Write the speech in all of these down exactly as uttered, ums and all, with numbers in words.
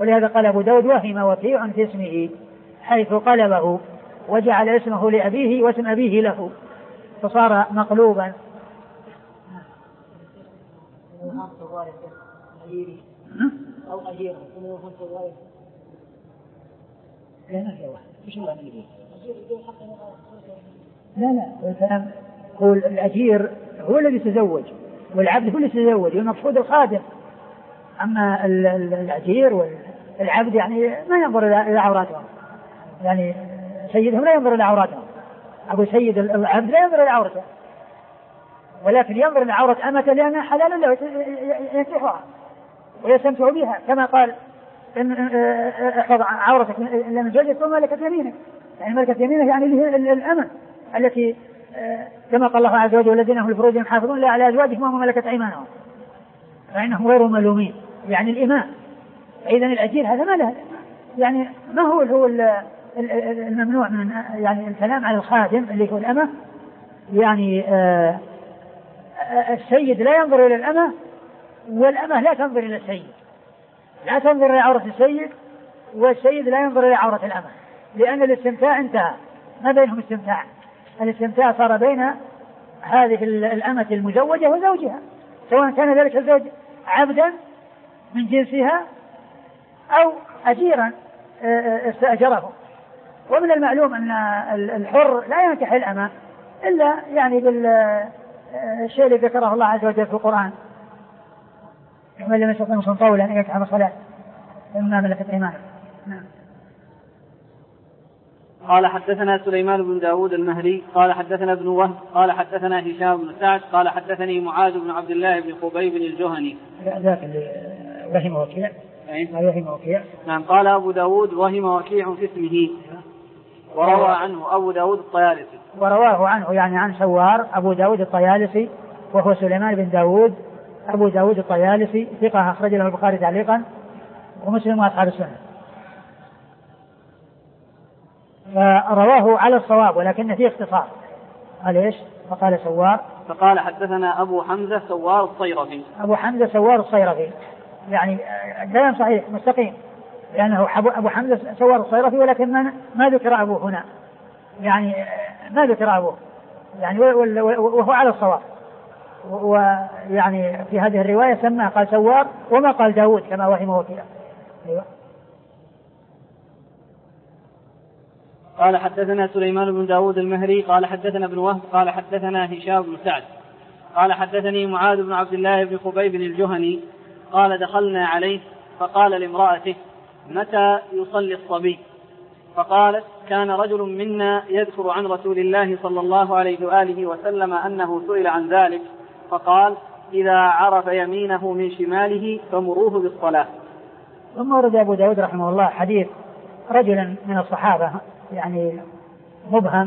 ولهذا قال أبو داود وهم وكيع في اسمه حيث قلبه وجعل اسمه لأبيه واسم أبيه له فصار مقلوبا. أو أجير لا لا الكلام هو الأجير هو الذي يتزوج والعبد هو الذي يتزوج والمقصود الخادم. أما الأجير والعبد يعني ما ينظر إلى عوراتهم يعني سيدهم لا ينظر إلى عوراتهم. أقول سيد العبد لا ينظر إلى عورته ولكن ينظر إلى عورة أمته لأنها حلال له ينكحها ويستمتع بها كما قال إن احفظ عورتك من زوجك ثم ملكت يمينك. يعني ملكت يمينك يعني الأمة التي كما قال الله عز وجل والذين هم لفروجهم حافظون لا على أزواجهم وهم ملكت أيمانهم فإنهم غير ملومين يعني الإماء. إذن الأجير هذا ما له يعني ما هو هو الممنوع من يعني الكلام على الخادم اللي هو الأمة. يعني آه السيد لا ينظر إلى الأمة والأمة لا تنظر إلى السيد لا تنظر إلى عورة السيد والسيد لا ينظر إلى عورة الأمة لأن الاستمتاع انتهى ما بينهم استمتاع. الاستمتاع صار بين هذه الأمة المزوجة وزوجها سواء كان ذلك الزوج عبدا من جنسها أو أجيرا استأجره. ومن المعلوم أن الحر لا ينكح الأمة إلا يعني بالشيء الذي ذكره الله عز وجل في القرآن ومن لم يستطع منكم طولا أن ينكح الصلاة إما ملكت أيمانه. نعم. قال حدثنا سليمان بن داود المهري قال حدثنا ابن وهب قال حدثنا هشام بن سعد قال حدثني معاذ بن عبد الله بن خبيب الجهني. ذاك اللي وهم وكيع. وهم وكيع. نعم. قال أبو داود وهم وكيع في اسمه وروى عنه أبو داود الطيالسي. ورواه عنه يعني عن سوار أبو داود الطيالسي وهو سليمان بن داود أبو داود الطيالسي ثقة أخرج له البخاري تعليقا ومسلم وأصحاب السنة. فرواه على الصواب ولكن فيه اختصار. قال ايش؟ فقال سوار فقال حدثنا أبو حمزة سوار الصيرفي. أبو حمزة سوار الصيرفي يعني كلام صحيح مستقيم لأنه أبو حمزة سوار الصيرفي ولكن ما, ما ذكر أبوه هنا يعني ما ذكر أبوه يعني وهو على الصواب. ويعني في هذه الرواية سماه قال سوار وما قال داود كما وهم وكيع. أيوة. قال حدثنا سليمان بن داود المهري قال حدثنا ابن وهب قال حدثنا هشام بن سعد قال حدثني معاذ بن عبد الله بن خبيب الجهني قال دخلنا عليه فقال لامرأته متى يصلي الصبي؟ فقالت كان رجل منا يذكر عن رسول الله صلى الله عليه وآله وسلم أنه سئل عن ذلك فقال إذا عرف يمينه من شماله فمروه بالصلاة. ثم ورد أبو داود رحمه الله حديث رجلا من الصحابة يعني مبهم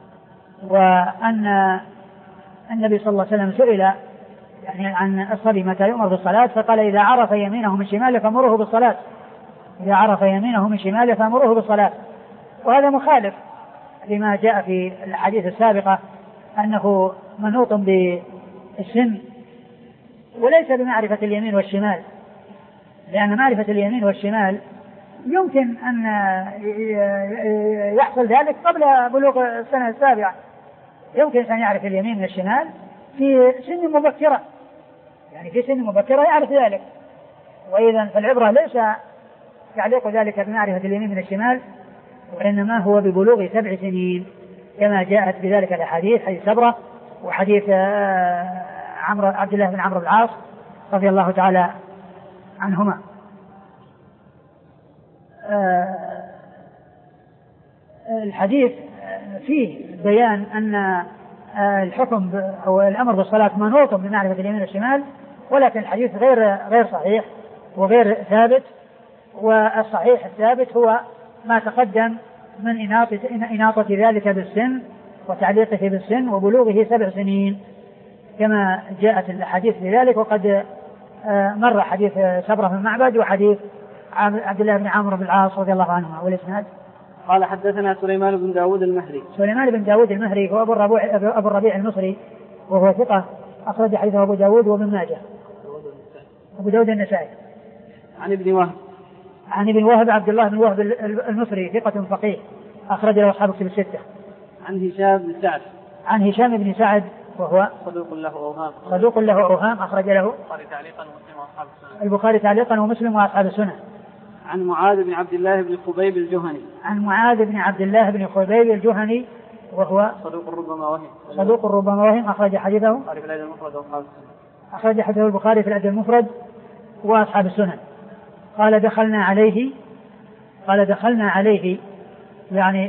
وأن النبي صلى الله عليه وسلم سئل يعني عن الصبي متى يؤمر بالصلاة فقال إذا عرف يمينه من شماله فمروه بالصلاة. إذا عرف يمينه من شماله فمروه بالصلاة. وهذا مخالف لما جاء في الحديث السابقة أنه منوط بالسن وليس بمعرفة اليمين والشمال لأن معرفة اليمين والشمال يمكن أن يحصل ذلك قبل بلوغ السنة السابعة. يمكن أن يعرف اليمين من الشمال في سن مبكرة يعني في سن مبكرة يعرف ذلك. وإذا فالعبرة ليس يعلق ذلك بمعرفة اليمين من الشمال وإنما هو ببلوغ سبع سنين كما جاءت بذلك الأحاديث حديث سبرة وحديث عمرو عبد الله بن عمرو بن العاص رضي الله تعالى عنهما. الحديث فيه بيان أن الحكم أو الأمر بالصلاة منوط بمعرفة اليمين والشمال ولكن الحديث غير غير صحيح وغير ثابت. والصحيح الثابت هو ما تقدم من إناطة, إناطة ذلك بالسن وتعليقه بالسن وبلوغه سبع سنين كما جاءت الحديث بذلك. وقد مر حديث سبرة بن معبد وحديث عبد الله بن عمرو بن العاص رضي الله عنهما. والإسناد قال حدثنا سليمان بن داود المهري. سليمان بن داود المهري هو أبو الربيع, أبو الربيع المصري وهو ثقة أخرج حديثه أبو داود وابن ماجه. أبو داود النسائي. عن ابن وهب عن ابن وهب عبد الله بن وهب المصري ثقة فقيه أخرج له أصحاب الكتب الستة. عن هشام بن سعد عن هشام بن سعد وهو صدوق له أوهام صدوق له أوهام أخرج له البخاري تعليقا ومسلم وأصحاب السنن البخاري تعليقا ومسلم وأصحاب السنن. عن معاذ بن عبد الله بن خبيب الجهني عن معاذ بن عبد الله بن خبيب الجهني وهو صدوق ربما وهم صدوق ربما وهم أخرج حديثه أخرج حديثه البخاري في الأدب المفرد وأصحاب السنن. قال دخلنا عليه قال دخلنا عليه يعني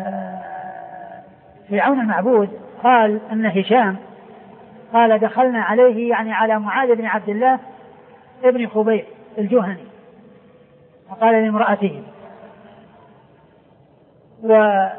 في عون المعبود. قال أن هشام قال دخلنا عليه يعني على معاذ بن عبد الله ابن خبيب الجهني فقال لامرأته و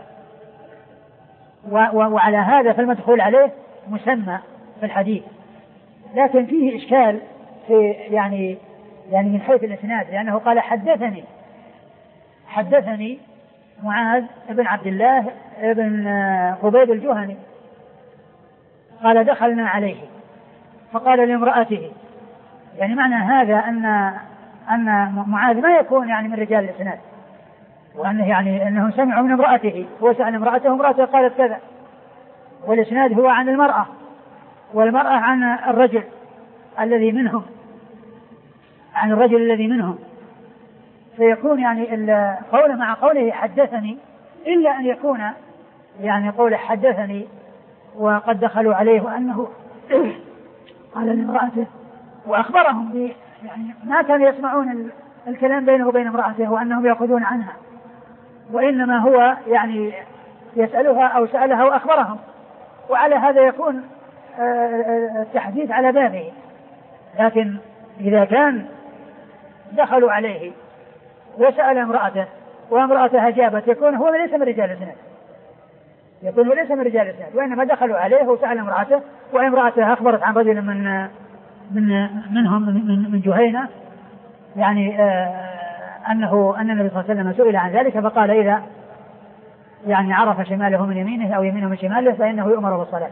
و وعلى هذا فالمدخول عليه مسمى في الحديث، لكن فيه إشكال في يعني يعني من حيث الإسناد، لأنه قال حدثني حدثني معاذ بن عبد الله بن خبيب الجهني قال دخلنا عليه فقال لامرأته، يعني معنى هذا أن أن معاذ ما يكون يعني من رجال الإسناد، وأنه يعني أنهم سمعوا من امرأته، هو سأل امرأته امرأته قالت كذا، والإسناد هو عن المرأة والمرأة عن الرجل الذي منهم عن الرجل الذي منهم، فيكون يعني قوله مع قوله حدثني إلا أن يكون يعني قوله حدثني وقد دخلوا عليه وأنه قال لامرأته وأخبرهم ب يعني ما كانوا يسمعون الكلام بينه وبين امرأته وأنهم يأخذون عنها، وإنما هو يعني يسألها أو سألها وأخبرهم، وعلى هذا يكون التحديث على بابه. لكن إذا كان دخلوا عليه وسأل امرأته وامرأته أجابت يكون هو ليس من رجال الإسناد، يكون هو ليس من رجال الإسناد، وإنما دخلوا عليه وسأل امرأته وامرأته أخبرت عن رجل من من منهم من, من جهينة يعني آه أنه أن النبي صلى الله عليه وسلم سئل عن ذلك فقال إذا يعني عرف شماله من يمينه أو يمينه من شماله فإنه يؤمر بالصلاة.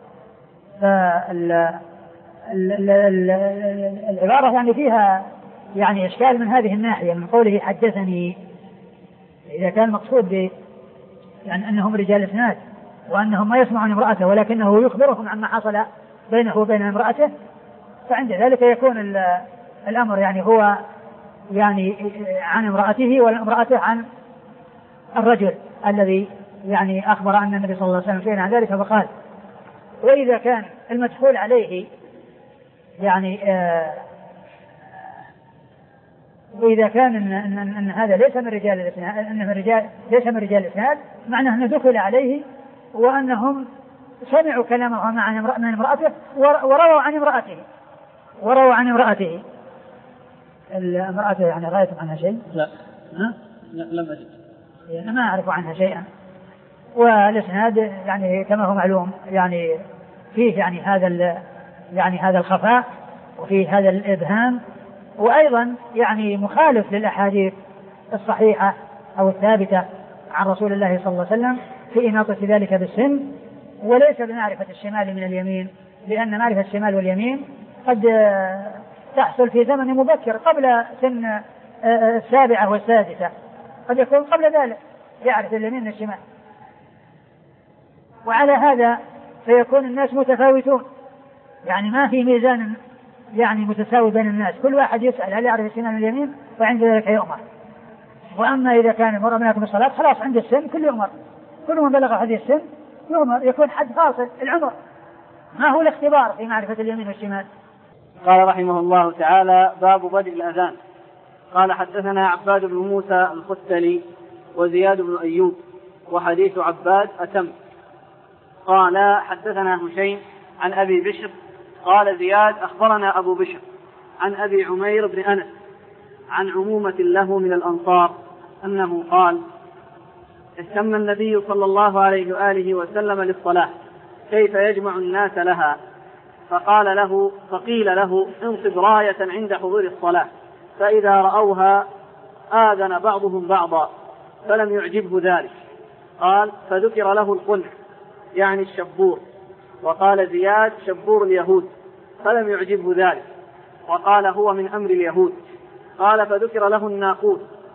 فالعبارة يعني فيها يعني إشكال من هذه الناحية من قوله حدثني، إذا كان المقصود ب يعني أنهم رجال إسناد وأنهم ما يسمعون امرأته ولكنه يخبرهم عما حصل بينه وبين امرأته، فعند ذلك يكون الأمر يعني هو يعني عن امرأته والامرأة عن الرجل الذي يعني أخبر أن النبي صلى الله عليه وسلم سئل عن ذلك فقال. وإذا كان المدخول عليه يعني آه وإذا كان إن, إن, إن هذا ليس من رجال الإسناد أنه من رجال ليس من رجال الإسناد معناه أنه دخل عليه وأنهم سمعوا كلامه عن امرأته ورووا عن امرأته ورووا عن امرأته المرأة يعني رأيتم عنها شيء؟ لا ها؟ لا لم أجد يعني ما أعرف عنها شيئا. والإسناد يعني كما هو معلوم يعني فيه يعني هذا يعني هذا الخفاء وفيه هذا الإبهام، وأيضا يعني مخالف للأحاديث الصحيحة أو الثابتة عن رسول الله صلى الله عليه وسلم في إناطة ذلك بالسن، وليس بمعرفة الشمال من اليمين، لأن معرفة الشمال واليمين قد تحصل في زمن مبكر قبل سن السابعة والسادسة، قد يكون قبل ذلك يعرف اليمين من الشمال. وعلى هذا فيكون الناس متفاوتون، يعني ما في ميزان يعني متساوي بين الناس، كل واحد يسأل هل يعرف الشمال من اليمين وعند ذلك يؤمر. وأما إذا كان المرء منكم الصلاة خلاص عند السن كل يؤمر، كل من بلغ هذه السن يؤمر، يكون حد فاصل العمر، ما هو الاختبار في معرفة اليمين والشمال. قال رحمه الله تعالى: باب بدء الأذان. قال حدثنا عباد بن موسى الختلي وزياد بن أيوب وحديث عباد أتم. قال حدثنا هشيم عن أبي بشر قال زياد أخبرنا أبو بشر عن أبي عمير بن أنس عن عمومة له من الأنصار أنه قال: اهتم النبي صلى الله عليه وآله وسلم للصلاة كيف يجمع الناس لها، فقال له فقيل له: انصب راية عند حضور الصلاة، فإذا رأوها آذن بعضهم بعضا، فلم يعجبه ذلك. قال: فذكر له القنع يعني الشبور، وقال زياد: شبور اليهود، فلم يعجبه ذلك، وقال: هو من أمر اليهود. قال: فذكر له الناقوس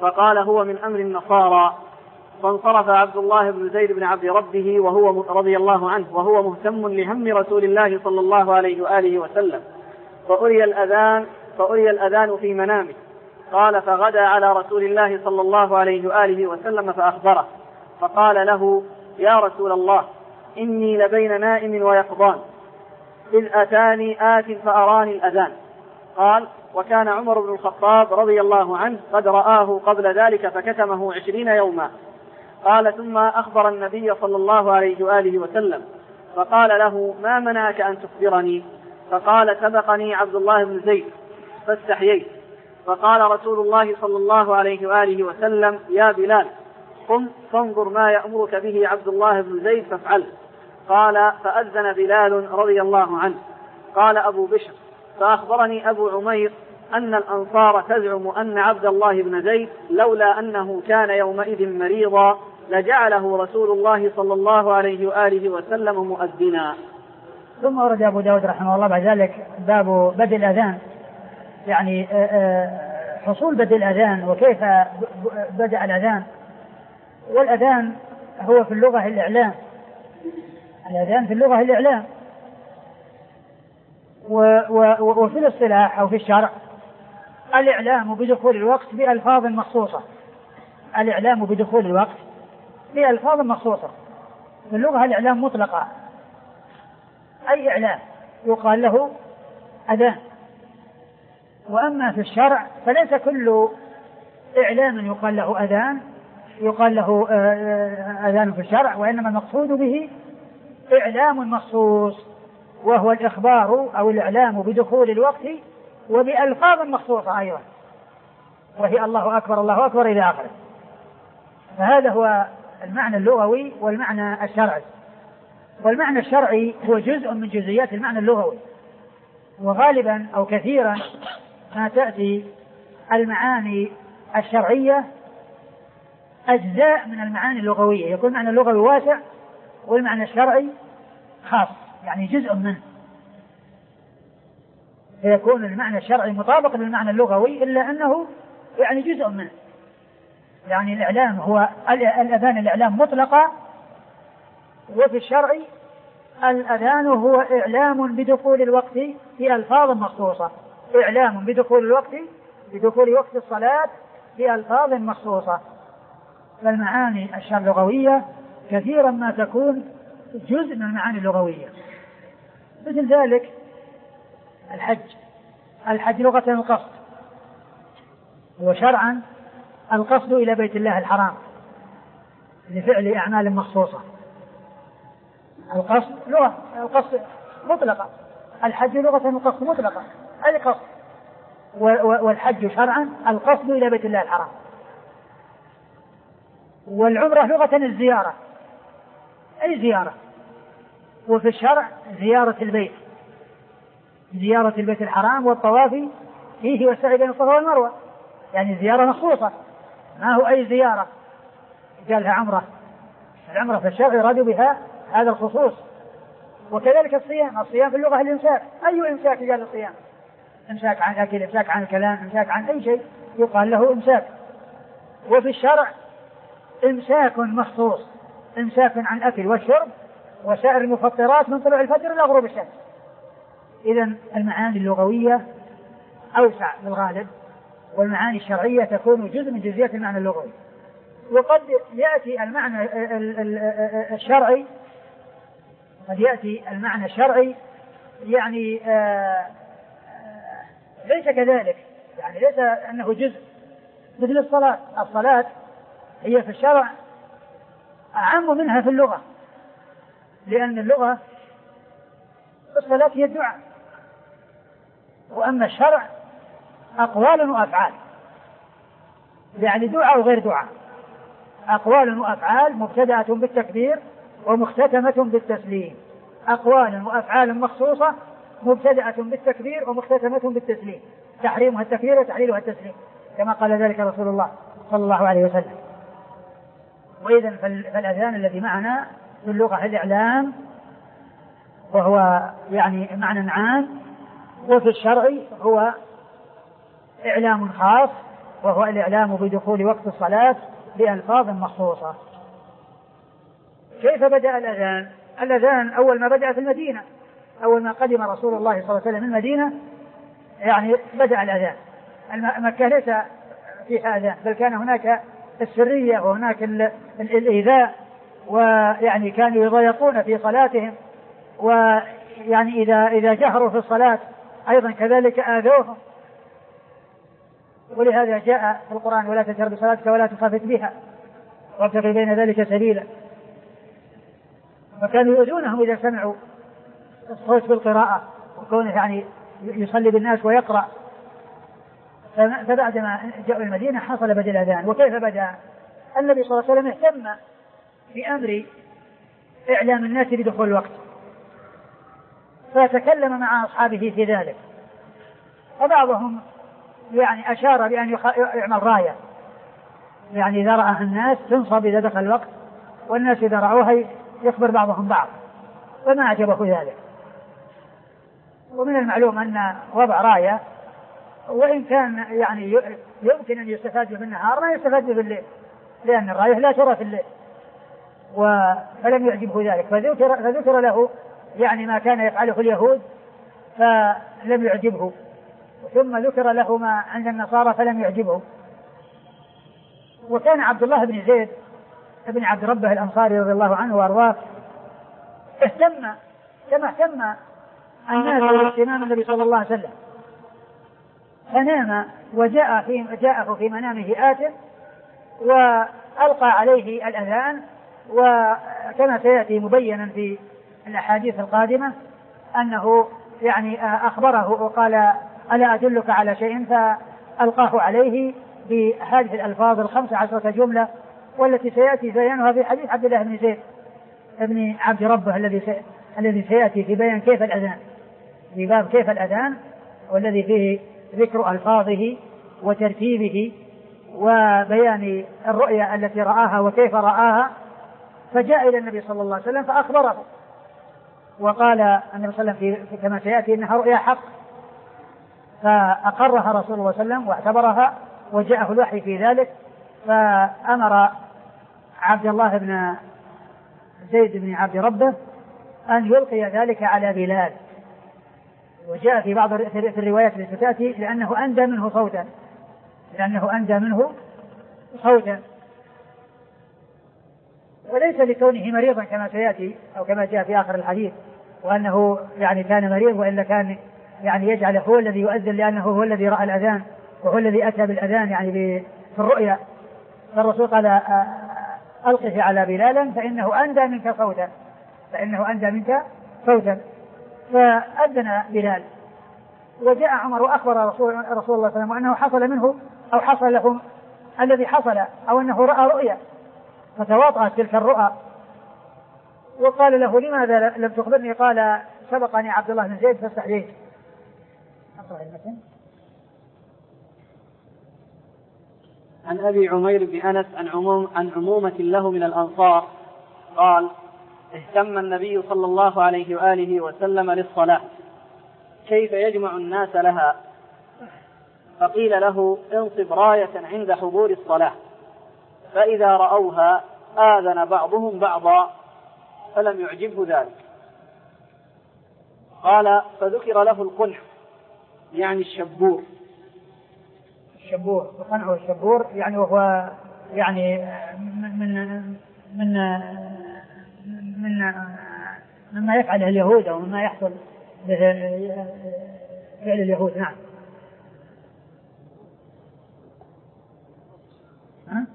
فقال هو من أمر النصارى. فانصرف عبد الله بن زيد بن عبد ربه وهو رضي الله عنه وهو مهتم لهم رسول الله صلى الله عليه وآله وسلم. فأري الأذان فأري الأذان في منامه. قال فغدا على رسول الله صلى الله عليه وآله وسلم فأخبره فقال له يا رسول الله إني لبين نائم ويقظان إذ أتاني آت فأراني الأذان. قال وكان عمر بن الخطاب رضي الله عنه قد رآه قبل ذلك فكتمه عشرين يوما. قال ثم أخبر النبي صلى الله عليه وآله وسلم فقال له ما منعك أن تخبرني؟ فقال سبقني عبد الله بن زيد فاستحييت. فقال رسول الله صلى الله عليه وآله وسلم يا بلال قم فانظر ما يأمرك به عبد الله بن زيد فافعله. قال فأذن بلال رضي الله عنه. قال أبو بشر فأخبرني أبو عمير أن الأنصار تزعم أن عبد الله بن زيد لولا أنه كان يومئذ مريضا لجعله رسول الله صلى الله عليه وآله وسلم مؤذنا. ثم ورد أبو داود رحمه الله بعد ذلك باب بدء الأذان، يعني حصول بدء الأذان وكيف بدأ الأذان. والأذان هو في اللغة الإعلام، الأذان في اللغة الإعلام، وفي الاصطلاح أو في الشرع الإعلام بدخول الوقت بألفاظ مخصوصة، الإعلام بدخول الوقت بألفاظ مخصوصة. في اللغة الإعلام مطلقة، أي إعلام يقال له أذان. وأما في الشرع فليس كل إعلام يقال له أذان يقال له أذان في الشرع، وإنما المقصود به إعلام مخصوص وهو الإخبار أو الإعلام بدخول الوقت وبألفاظ مخصوصة أيضا، وهي الله أكبر الله أكبر إلى آخره. فهذا هو المعنى اللغوي والمعنى الشرعي. والمعنى الشرعي هو جزء من جزئيات المعنى اللغوي، وغالبا أو كثيرا ما تأتي المعاني الشرعية أجزاء من المعاني اللغوية، يكون المعنى اللغوي واسع والمعنى الشرعي خاص، يعني جزء منه، فيكون المعنى الشرعي مطابق للمعنى اللغوي إلا أنه يعني جزء منه. يعني الإعلام هو الأذان، الإعلام مطلقة، وفي الشرع الأذان هو إعلام بدخول الوقت في ألفاظ مخصوصة، إعلام بدخول الوقت بدخول وقت الصلاة في ألفاظ مخصوصة. فالمعاني اللغوية كثيرا ما تكون جزء من المعاني اللغوية. مثل ذلك الحج، الحج لغة القصد، وشرعا القصد إلى بيت الله الحرام لفعل أعمال مخصوصة. القصد لغة القصد مطلقة، الحج لغة القصد مطلقة، أي قصد. والحج شرعا القصد إلى بيت الله الحرام. والعمرة لغة الزيارة، أي زيارة. وفي الشرع زيارة البيت، زيارة البيت الحرام والطواف فيه والسعي بين الصفا والمروة، يعني زيارة مخصوصة، ما هو أي زيارة قالها عمرة. العمرة في الشرع يراد بها هذا الخصوص. وكذلك الصيام، الصيام في اللغة الإمساك، أي إمساك قال الصيام؟ إمساك عن الأكل، إمساك عن الكلام، إمساك عن أي شيء يقال له إمساك. وفي الشرع إمساك مخصوص، إمساك عن الأكل والشرب وسائر المفطرات من طلوع الفجر إلى غروب الشمس. إذن المعاني اللغوية أوسع بالغالب، والمعاني الشرعية تكون جزء من جزئيات المعنى اللغوي. وقد يأتي المعنى الشرعي قد يأتي المعنى الشرعي يعني آآ آآ ليس كذلك، يعني ليس أنه جزء. مثل الصلاة، الصلاة هي في الشرع أعم منها في اللغة، لأن اللغة الصلاة هي الدعاء، وأما الشرع أقوال وأفعال، يعني دعاء وغير دعاء، أقوال وأفعال مبتدأة بالتكبير ومختتمة بالتسليم، أقوال وأفعال مخصوصة مبتدأة بالتكبير ومختتمة بالتسليم، تحريمها التكبير وتحليلها التسليم، كما قال ذلك رسول الله صلى الله عليه وسلم. وإذا فالأذان الذي معنا في اللغة الإعلام، وهو يعني معنى عام، وفي الشرع هو إعلام خاص وهو الإعلام بدخول وقت الصلاة بألفاظ مخصوصة. كيف بدأ الأذان؟ الأذان أول ما بدأ في المدينة، أول ما قدم رسول الله صلى الله عليه وسلم المدينة يعني بدأ الأذان. مكة ليس فيها أذان، بل كان هناك السرية وهناك الإيذاء، ويعني كانوا يضايقون في صلاتهم، ويعني إذا إذا جهروا في الصلاة أيضا كذلك آذوهم. ولهذا جاء في القرآن: ولا تجهر بصلاتك ولا تخافت بها وابتغ بين ذلك سبيلا. فكانوا يؤذونهم إذا سمعوا الصوت بالقراءة، وكونه يعني يصلي بالناس ويقرأ. فبعدما جاءوا المدينة حصل بدء الأذان. وكيف بدأ؟ النبي صلى الله عليه وسلم اهتم بأمر إعلام الناس بدخول الوقت، فتكلم مع أصحابه في ذلك. وبعضهم يعني أشار بأن يعمل راية، يعني إذا رأى الناس تنصب إذا دخل الوقت، والناس إذا رأوها يخبر بعضهم بعض، فما أعجبه ذلك. ومن المعلوم أن وضع راية وإن كان يعني يمكن أن يستفاد به بالنهار ما يستفاد به بالليل، لأن الراية لا ترى في الليل، فلم يعجبه ذلك. فذكر, فذكر له يعني ما كان يفعله اليهود فلم يعجبه، ثم ذكر له ما عند النصارى فلم يعجبه. وكان عبد الله بن زيد بن عبد ربه الأنصاري رضي الله عنه وأرضاه اهتم كما اهتم الناس باهتمام النبي صلى الله عليه وسلم، فنام وجاء في جاءه في منامه آت وألقى عليه الأذان. وكما سيأتي مبينا في الأحاديث القادمة أنه يعني أخبره وقال: ألا أدلك على شيء؟ فألقاه عليه بهذه الألفاظ الخمسة عشرة جملة، والتي سيأتي بيانها في حديث عبد الله بن زيد ابن عبد ربه الذي الذي سيأتي في بيان كيف الأذان، في باب كيف الأذان، والذي فيه ذكر ألفاظه وترتيبه وبيان الرؤيا التي رآها وكيف رآها. فجاء إلى النبي صلى الله عليه وسلم فأخبره، وقال النبي صلى الله عليه وسلم كما سيأتي إنها رؤيا حق، فأقرها رسول الله صلى الله عليه وسلم واعتبرها، وجاءه الوحي في ذلك. فأمر عبد الله بن زيد بن عبد ربه أن يلقي ذلك على بلال. وجاء في بعض في الروايات التي تأتي لأنه أندى منه صوتا، لأنه أندى منه صوتا، وليس لكونه مريضا كما سيأتي أو كما جاء في آخر الحديث، وأنه يعني كان مريض وإلا كان يعني يجعل هو الذي يؤذن، لأنه هو الذي رأى الأذان وهو الذي أتى بالأذان يعني في الرؤيا. فالرسول قال: ألقه على بلالا فإنه أندى منك صوتا، فإنه أندى منك صوتا. فأذن بلال، وجاء عمر وأخبر رسول, رسول الله صلى الله عليه وسلم أنه حصل منه أو حصل له الذي حصل، أو أنه رأى رؤيا، فتواطأت تلك الرؤى. وقال له: لماذا لم تخبرني؟ قال: سبقني عبد الله بن زيد فاستحييت. عن أبي عمير بن أنس عن, عموم عن عمومة له من الأنصار قال: اهتم النبي صلى الله عليه وآله وسلم للصلاة كيف يجمع الناس لها، فقيل له: انصب راية عند حضور الصلاة، فإذا رأوها آذن بعضهم بعضا، فلم يعجبه ذلك. قال: فذكر له القنح يعني الشبور. الشبور وقنعه الشبور يعني وهو يعني من من من مما يفعله اليهود أو مما يحصل فعل اليهود. نعم. ها؟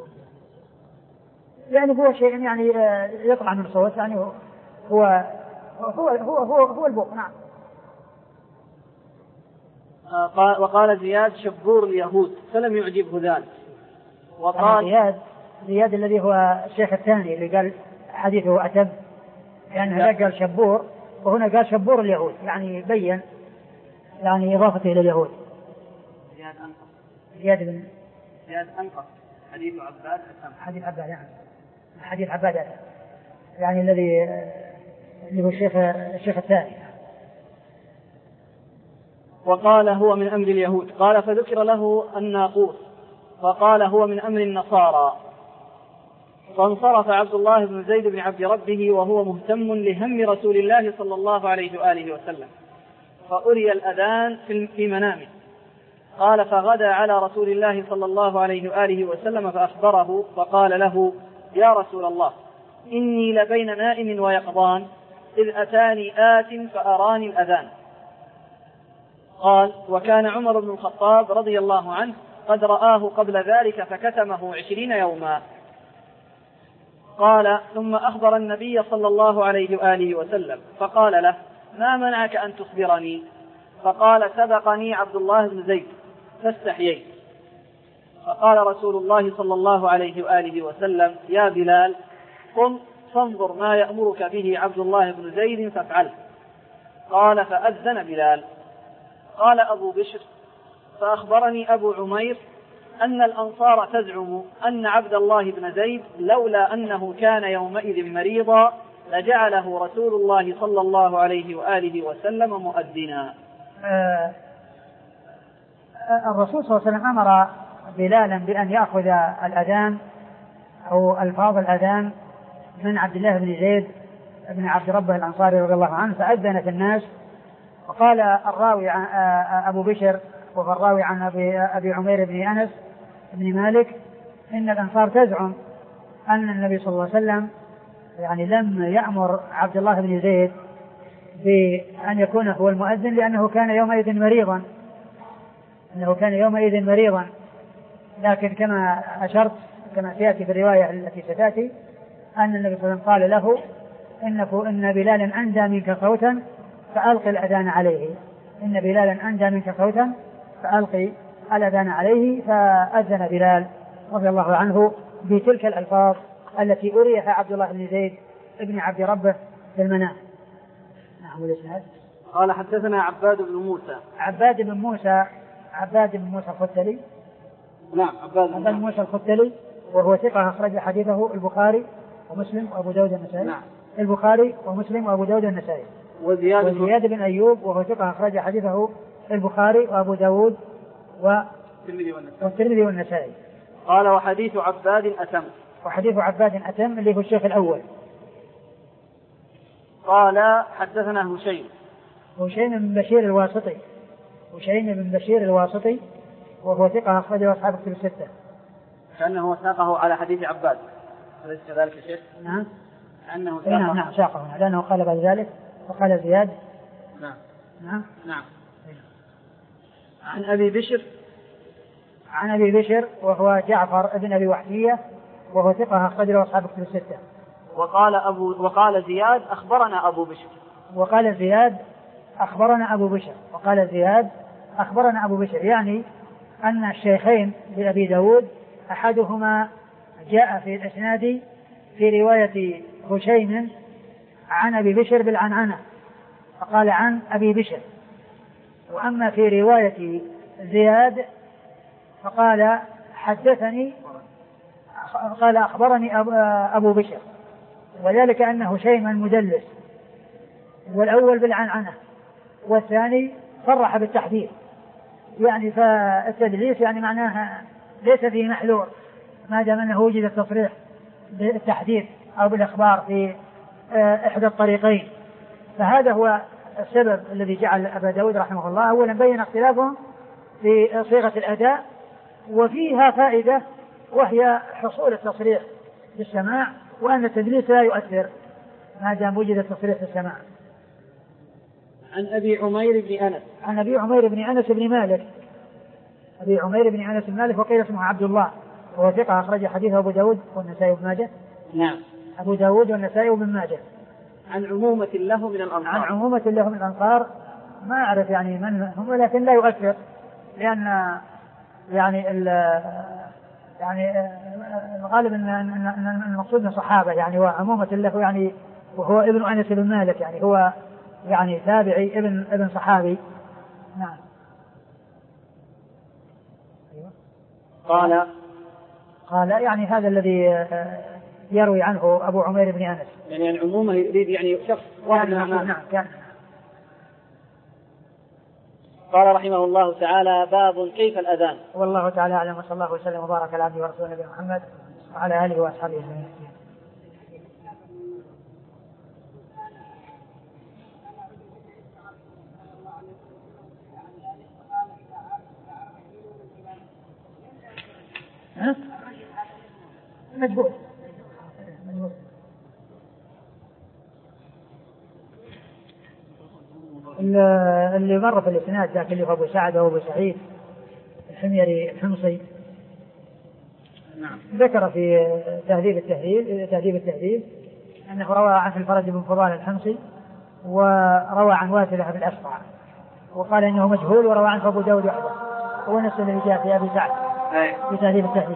يعني هو شيء يعني يطلع من صوت، يعني هو هو هو هو, هو, هو البوق. نعم. وقال زياد: شبور اليهود، فلم يعجبه ذلك. وقال زياد زياد الذي هو الشيخ الثاني اللي قال حديثه أتم، يعني هذا قال شبور وهنا قال شبور اليهود، يعني بين يعني إضافته إلى اليهود. زياد أنقص زياد بن زياد أنقص حديث عباد أتم. حديث عباد يعني حديث عباد أتم، يعني الذي اللي هو الشيخ الشيخ الثاني. وقال: هو من أمر اليهود. قال: فذكر له الناقوس فقال هو من أمر النصارى. فانصرف عبد الله بن زيد بن عبد ربه وهو مهتم لهم رسول الله صلى الله عليه وآله وسلم، فأري الأذان في منامه. قال فغدا على رسول الله صلى الله عليه وآله وسلم فأخبره فقال له يا رسول الله إني لبين نائم ويقظان إذ أتاني آت فأراني الأذان. قال وكان عمر بن الخطاب رضي الله عنه قد رآه قبل ذلك فكتمه عشرين يوما. قال ثم أخبر النبي صلى الله عليه وآله وسلم فقال له ما منعك أن تخبرني؟ فقال سبقني عبد الله بن زيد فاستحييت. فقال رسول الله صلى الله عليه وآله وسلم يا بلال قم فانظر ما يأمرك به عبد الله بن زيد فافعله. قال فأذن بلال. قال أبو بشر فأخبرني أبو عمير أن الأنصار تزعم أن عبد الله بن زيد لولا أنه كان يومئذ مريضا لجعله رسول الله صلى الله عليه وآله وسلم مؤذنا. آه الرسول صلى الله عليه وسلم أمر بلالا بأن يأخذ الأذان أو ألفاظ الأذان من عبد الله بن زيد بن عبد ربه الأنصاري رضي الله عنه، فأذن في الناس. وقال الراوي عن أبو بشر وهو الراوي عن أبي, أبي عمير بن أنس بن مالك إن الأنصار تزعم أن النبي صلى الله عليه وسلم يعني لم يأمر عبد الله بن زيد بأن يكون هو المؤذن لأنه كان يومئذ مريضا أنه كان يومئذ مريضا لكن كما أشرت كما سيأتي في الرواية التي ستأتي أن النبي صلى الله عليه وسلم قال له إنه إن بلالا أندى منك صوتا فألقي الأذان عليه إن بلالا أندى منك صوتا فألقي الأذان عليه. فأذن بلال رضي الله عنه بتلك الألفاظ التي أريها عبد الله بن زيد ابن عبد ربه في المنام. نعم الإسناد. قال حدثنا عباد بن موسى عباد بن موسى عباد بن موسى الختلي. نعم عباد بن موسى الختلي وهو ثقة أخرج حديثه البخاري ومسلم وأبو داود النسائي. نعم. البخاري ومسلم وأبو داود النسائي. وزياد, وزياد بن أيوب وهو ثقة أخرج حديثه البخاري وأبو داود والترمذي والنسائي. قال وحديث عباد أتم وحديث عباد أتم اللي هو الشيخ الأول. قال حدثنا هشيم هشيم بن بشير الواسطي هشيم بن بشير الواسطي وهو ثقة أخرجه أصحاب الكتب الستة. كأنه ساقه على حديث عباد أليس كذلك يا شيخ؟ نعم أنه ساقه نعم نعم ساقه لأنه قال بعد ذلك وقال زياد. نعم نعم نعم. عن أبي بشر عن أبي بشر وهو جعفر ابن أبي وحشية وهو ثقة أخرجه أصحاب الكتب الستة. وقال أبو وقال زياد أخبرنا أبو بشر وقال زياد أخبرنا أبو بشر وقال زياد أخبرنا أبو بشر يعني أن الشيخين لأبي داود أحدهما جاء في الإسناد في رواية هشيم عن أبي بشر بالعنعنة فقال عن أبي بشر، وأما في رواية زياد فقال حدثني قال أخبرني أبو بشر، وذلك أن هشيم المدلس والأول بالعنعنة والثاني صرح بالتحديث يعني فالتدليس يعني معناها ليس فيه محلول ما دام أنه وجد التصريح بالتحديث أو بالإخبار في إحدى الطريقين. فهذا هو السبب الذي جعل أبا داود رحمه الله أولا بين اختلافهم في صيغة الأداء وفيها فائدة وهي حصول التصريح بالسماع وأن التدليس لا يؤثر ما دام وجد التصريح بالسماع. عن أبي عمير بن أنس عن أبي عمير بن أنس بن مالك أبي عمير بن أنس بن مالك وقيل اسمه عبد الله وهو ثقة أخرج حديثه أبو داود والنسائي وابن ماجه. نعم أبو داود والنسائي وابن ماجه. عن عمومة له من الأنصار عن عمومة له من الأنصار ما أعرف يعني من هم ولكن لا يؤثر لأن يعني ال يعني الغالب أن المقصود من صحابة يعني وعمومة له يعني وهو ابن أنس بن مالك يعني هو يعني تابعي ابن ابن صحابي. نعم. قال قال يعني هذا الذي يروي عنه أبو عمير بن أنس يعني العمومة يريد يعني شخص واحد. نعم كان. قال رحمه الله تعالى: باب كيف الأذان. والله تعالى أعلم، وصلى الله وسلم وبارك على عبده ورسوله نبينا محمد وعلى آله وأصحابه أجمعين. مجبور اللي مر في الإسناد ذاك اللي هو أبو سعد وأبو سعيد الحميري الحمصي، نعم. ذكر في تهذيب التهذيب تهذيب التهذيب أنه روى عن الفرج بن فضال الحمصي وروى عن واثلة بن الأسقع، وقال إنه مجهول وروى عنه أبو داود وحده، هو نفس الذي جاء في أبي سعد في تهذيب التهذيب.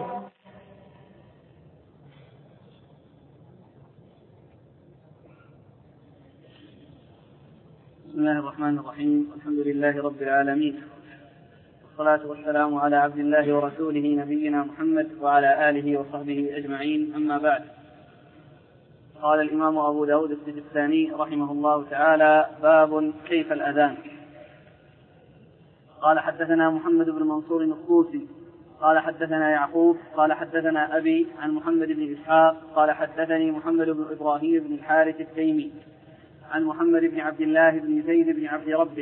بسم الله الرحمن الرحيم، الحمد لله رب العالمين، والصلاة والسلام على عبد الله ورسوله نبينا محمد وعلى آله وصحبه أجمعين، أما بعد. قال الإمام أبو داود السجستاني رحمه الله تعالى: باب كيف الأذان. قال: حدثنا محمد بن منصور الطوسي قال حدثنا يعقوب قال حدثنا أبي عن محمد بن إسحاق قال حدثني محمد بن إبراهيم بن الحارث التيمي عن محمد بن عبد الله بن زيد بن عبد ربه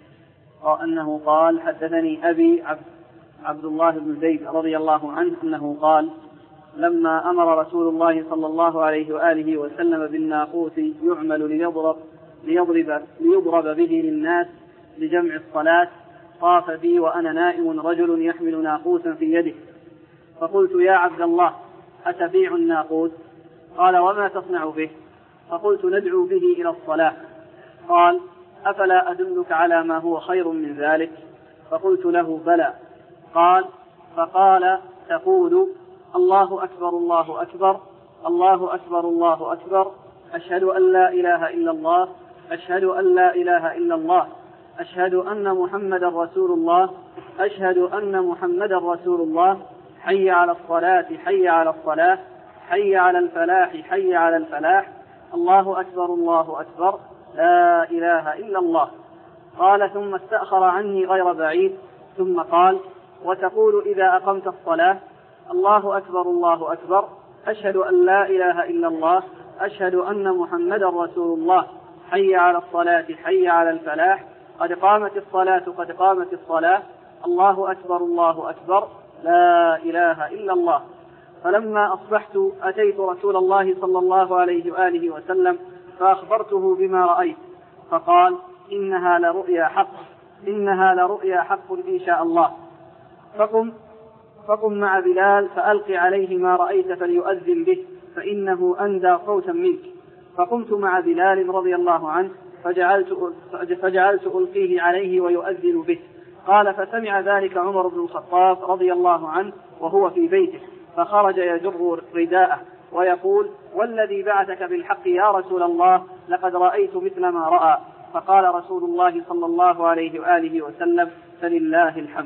أنه قال: حدثني أبي عبد الله بن زيد رضي الله عنه أنه قال: لما أمر رسول الله صلى الله عليه وآله وسلم بالناقوس يعمل ليضرب, ليضرب, ليضرب به للناس لجمع الصلاة، طاف بي وأنا نائم رجل يحمل ناقوسا في يده، فقلت: يا عبد الله، أتبيع الناقوس؟ قال: وما تصنع به؟ فقلت: ندعو به إلى الصلاة. قال: أفلا أدلك على ما هو خير من ذلك؟ فقلت له: بلى. قال: فقال: تقول: الله أكبر الله أكبر الله أكبر الله أكبر، أشهد أن لا إله إلا الله أشهد أن لا إله إلا الله أشهد أن محمدا رسول الله أشهد أن محمدا رسول الله، حي على الصلاة حي على الصلاة حي على الفلاح حي على الفلاح، الله أكبر الله أكبر، لا إله إلا الله. قال: ثم استأخر عني غير بعيد ثم قال: وتقول إذا أقمت الصلاة: الله أكبر الله أكبر أشهد أن لا إله إلا الله أشهد أن محمدا رسول الله، حي على الصلاة حي على الفلاح، قد قامت الصلاة قد قامت الصلاة، الله أكبر الله أكبر، لا إله إلا الله. فلما أصبحت أتيت رسول الله صلى الله عليه وآله وسلم فأخبرته بما رأيت، فقال: إنها لرؤيا حق إنها لرؤيا حق إن شاء الله. فقم فقم مع بلال فألق عليه ما رأيت فليؤذن به، فإنه أندى صوتا منك. فقمت مع بلال رضي الله عنه فجعلت, فجعلت ألقيه عليه ويؤذن به. قال: فسمع ذلك عمر بن الخطاب رضي الله عنه وهو في بيته، فخرج يجر رداءه ويقول: والذي بعثك بالحق يا رسول الله، لقد رأيت مثل ما رأى. فقال رسول الله صلى الله عليه وآله وسلم: فلله الحمد.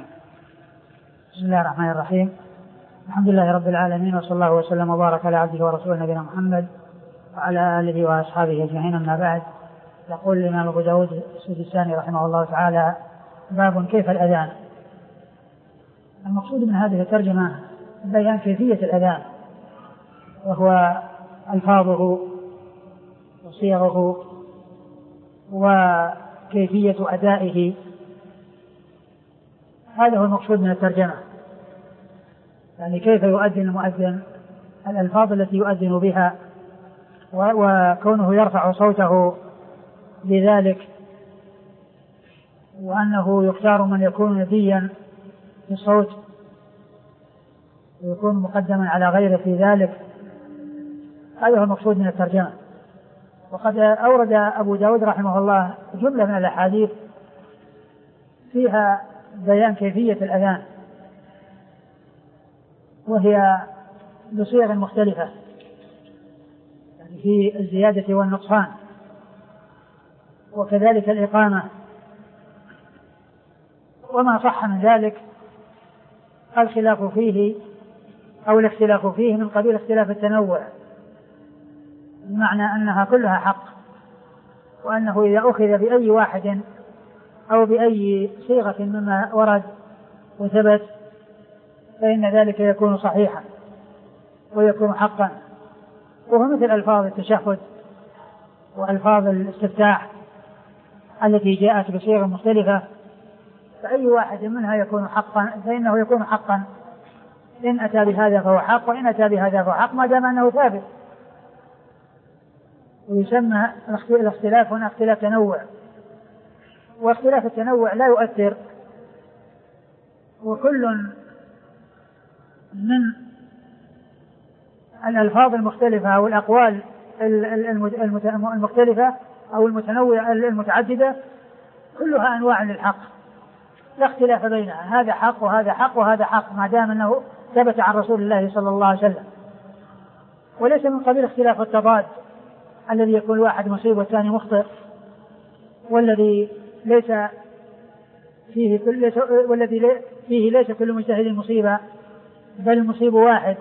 بسم الله الرحمن الرحيم، الحمد لله رب العالمين، وصلى الله وسلم وبارك على عبده ورسوله نبينا محمد وعلى آله وأصحابه أجمعين، أما بعد. يقول الإمام أبو داود السجستاني رحمه الله تعالى: باب كيف الأذان. المقصود من هذه الترجمة بيان كيفية الأذان، وهو ألفاظه وصيغه وكيفية أدائه، هذا هو المقصود من الترجمة، يعني كيف يؤذن المؤذن، الألفاظ التي يؤذن بها، وكونه يرفع صوته بذلك، وأنه يختار من يكون نبيا في الصوت ويكون مقدما على غيره في ذلك، هذا هو المقصود من الترجمة. وقد أورد أبو داود رحمه الله جملة من الأحاديث فيها بيان كيفية الأذان، وهي بصيغ مختلفة، يعني في الزيادة والنقصان، وكذلك الإقامة، وما صح من ذلك الخلاف فيه أو الاختلاف فيه من قبيل اختلاف التنوع، بمعنى أنها كلها حق، وأنه إذا أخذ بأي واحد أو بأي صيغة مما ورد وثبت فإن ذلك يكون صحيحا ويكون حقا، وهو مثل ألفاظ التشهد وألفاظ الاستفتاح التي جاءت بصيغ مختلفة، فأي واحد منها يكون حقا فإنه يكون حقا، إن أتى بهذا فهو حق وإن أتى بهذا فهو حق ما دام أنه ثابت. ويسمى الاختلاف هنا اختلاف تنوع، واختلاف التنوع لا يؤثر، وكل من الألفاظ المختلفة أو الأقوال المختلفة أو المتنوعة المتعددة كلها أنواع للحق لا اختلاف بينها، هذا حق وهذا حق وهذا حق ما دام أنه ثبت عن رسول الله صلى الله عليه وسلم. وليس من قبيل اختلاف التضاد الذي يكون واحد مصيب والثاني مخطئ، والذي ليس فيه كل ليس والذي فيه ليس كل مجتهد مصيبة، بل المصيب واحد،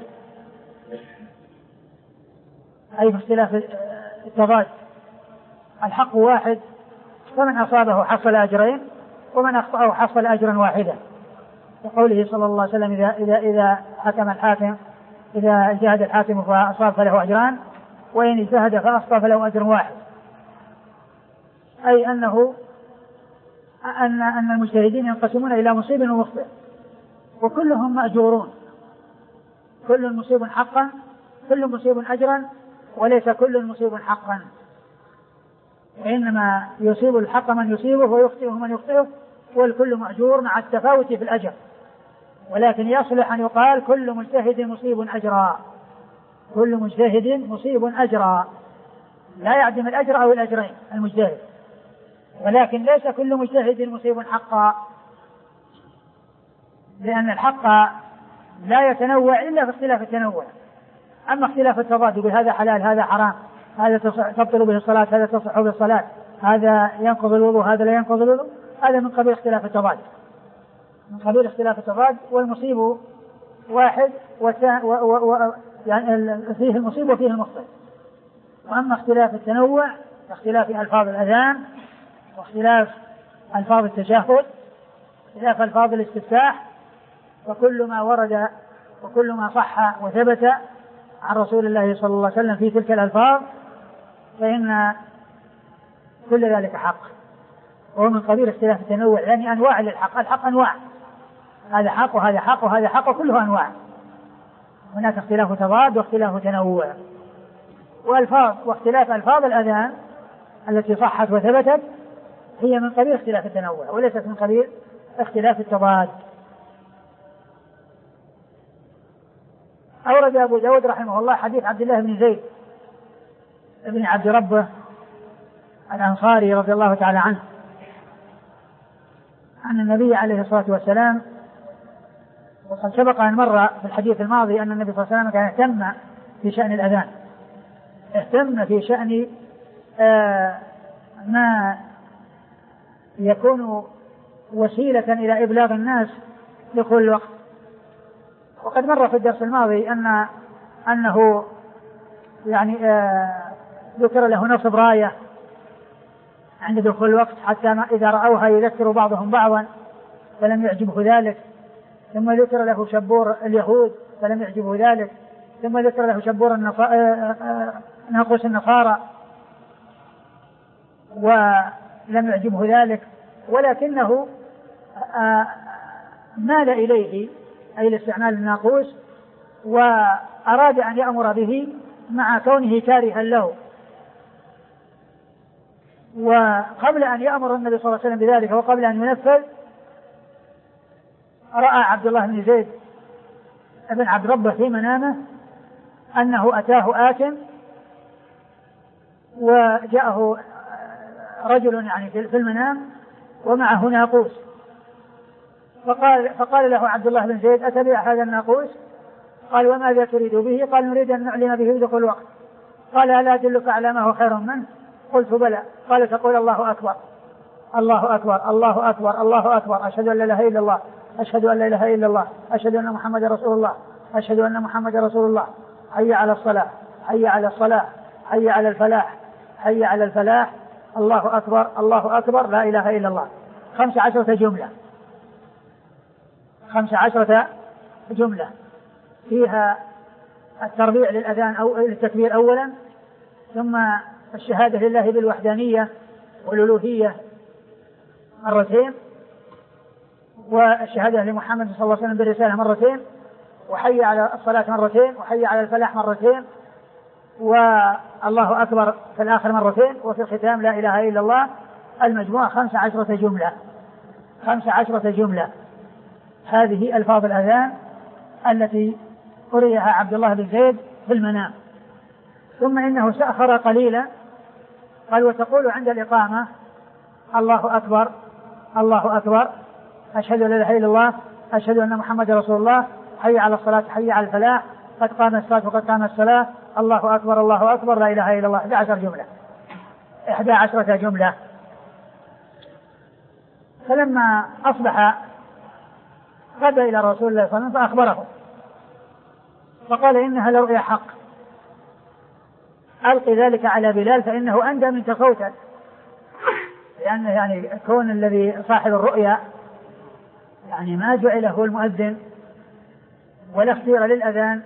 أي في اختلاف التضاد الحق واحد، فمن أصابه حصل أجرين ومن أخطأه حصل أجرا واحدا، وقوله صلى الله عليه وسلم إذا, إذا, إذا حكم الحاكم إذا اجتهد الحاكم فأصاب فله أجران وإن اجتهد فأخطأ فله أجر واحد، أي أنه أن أن المجتهدين ينقسمون إلى مصيب ومخطئ وكلهم مأجورون، كل مصيب حقا كل مصيب أجرا، وليس كل مصيب حقا، وإنما يصيب الحق من يصيبه ويخطئه من يخطئه، والكل مأجور مع التفاوت في الأجر، ولكن يصلح أن يقال كل مجتهد مصيب أجرا، كل مجتهد مصيب أجرا، لا يعدم الأجر أو الأجرين المجتهد، ولكن ليس كل مجتهد مصيب حقا، لأن الحق لا يتنوع إلا في اختلاف التنوع. أما اختلاف التضاد يقول هذا حلال هذا حرام، هذا تبطل به الصلاة هذا تصح به الصلاة، هذا ينقض الوضوء هذا لا ينقض الوضوء، هذا من قبيل اختلاف التضاد، من قبيل اختلاف التضاد، والمصيب واحد وتا و و و يعني فيه المصيب وفيه المخطئ. وأما اختلاف التنوع اختلاف ألفاظ الأذان واختلاف ألفاظ التشهد اختلاف ألفاظ الاستفتاح، وكل ما ورد وكل ما صح وثبت عن رسول الله صلى الله عليه وسلم في تلك الألفاظ فإن كل ذلك حق، وهو من قبيل اختلاف التنوع، يعني أنواع للحق، الحق أنواع، هذا حق وهذا حق وهذا حق وكله أنواع، هناك اختلاف تضاد واختلاف تنوع. والألفاظ واختلاف ألفاظ الأذان التي صحت وثبتت هي من قبيل اختلاف التنوع وليست من قبيل اختلاف التضاد. أورد أبو داود رحمه الله حديث عبد الله بن زيد بن عبد ربه الأنصاري رضي الله تعالى عنه عن النبي عليه الصلاة والسلام، وقد سبق أن مر في الحديث الماضي أن النبي صلى الله عليه وسلم كان اهتم في شأن الأذان، اهتم في شأن آه ما يكون وسيلة إلى إبلاغ الناس لكل وقت. وقد مر في الدرس الماضي أن أنه يعني آه ذكر له نصب راية عند دخول الوقت حتى ما إذا رأوها يذكر بعضهم بعضا فلم يعجبه ذلك، ثم ذكر له شبور اليهود فلم يعجبه ذلك، ثم ذكر له شبور ناقوس النصارى ولم يعجبه ذلك، ولكنه مال إليه أي لاستعمال الناقوس وأراد أن يأمر به مع كونه كارها له. وقبل أن يأمر النبي صلى الله عليه وسلم بذلك وقبل أن ينفذ رأى عبد الله بن زيد بن عبد ربه في منامه أنه أتاه آت وجاءه رجل يعني في المنام ومعه ناقوس، فقال, فقال له عبد الله بن زيد أتبع هذا الناقوس؟ قال وماذا تريد به؟ قال نريد أن نعلن به دخول الوقت. قال ألا أدلك على ما هو خير منه؟ قلت بلى. قال تقول الله أكبر الله أكبر الله أكبر الله أكبر أشهد أن لا إله إلا الله أشهد أن لا إله إلا الله أشهد أن محمد رسول الله أشهد أن محمد رسول الله حي على الصلاة حي على الصلاة حي على الفلاح حي على الفلاح الله أكبر الله أكبر لا إله إلا الله. خمس عشرة جملة خمس عشرة جملة فيها التربيع للأذان أو للتكبير أولا، ثم الشهادة لله بالوحدانية والألوهية مرتين، والشهادة لمحمد صلى الله عليه وسلم بالرسالة مرتين، وحي على الصلاة مرتين، وحي على الفلاح مرتين، والله أكبر في الآخر مرتين، وفي الختام لا إله إلا الله. المجموعة خمس عشرة جملة خمس عشرة جملة. هذه ألفاظ الأذان التي قرئها عبد الله بن زيد في المنام. ثم إنه سأخر قليلا، قال وتقول عند الإقامة الله أكبر الله أكبر، أشهد أن لا إله إلا الله، أشهد أن محمد رسول الله، حي على الصلاة حي على الفلاح، قد قام الصلاة وقد قام الصلاة، الله أكبر الله أكبر، لا إله إلا الله. إحدى عشرة جملة إحدى عشرة جملة. فلما أصبح غدا إلى رسول الله صلى الله عليه وسلم فأخبره فقال إنها لرؤيا حق، ألقي ذلك على بلال فإنه أندى منك صوتا، لأنه يعني كون الذي صاحب الرؤيا يعني ما جعل هو المؤذن ولا اختير للأذان،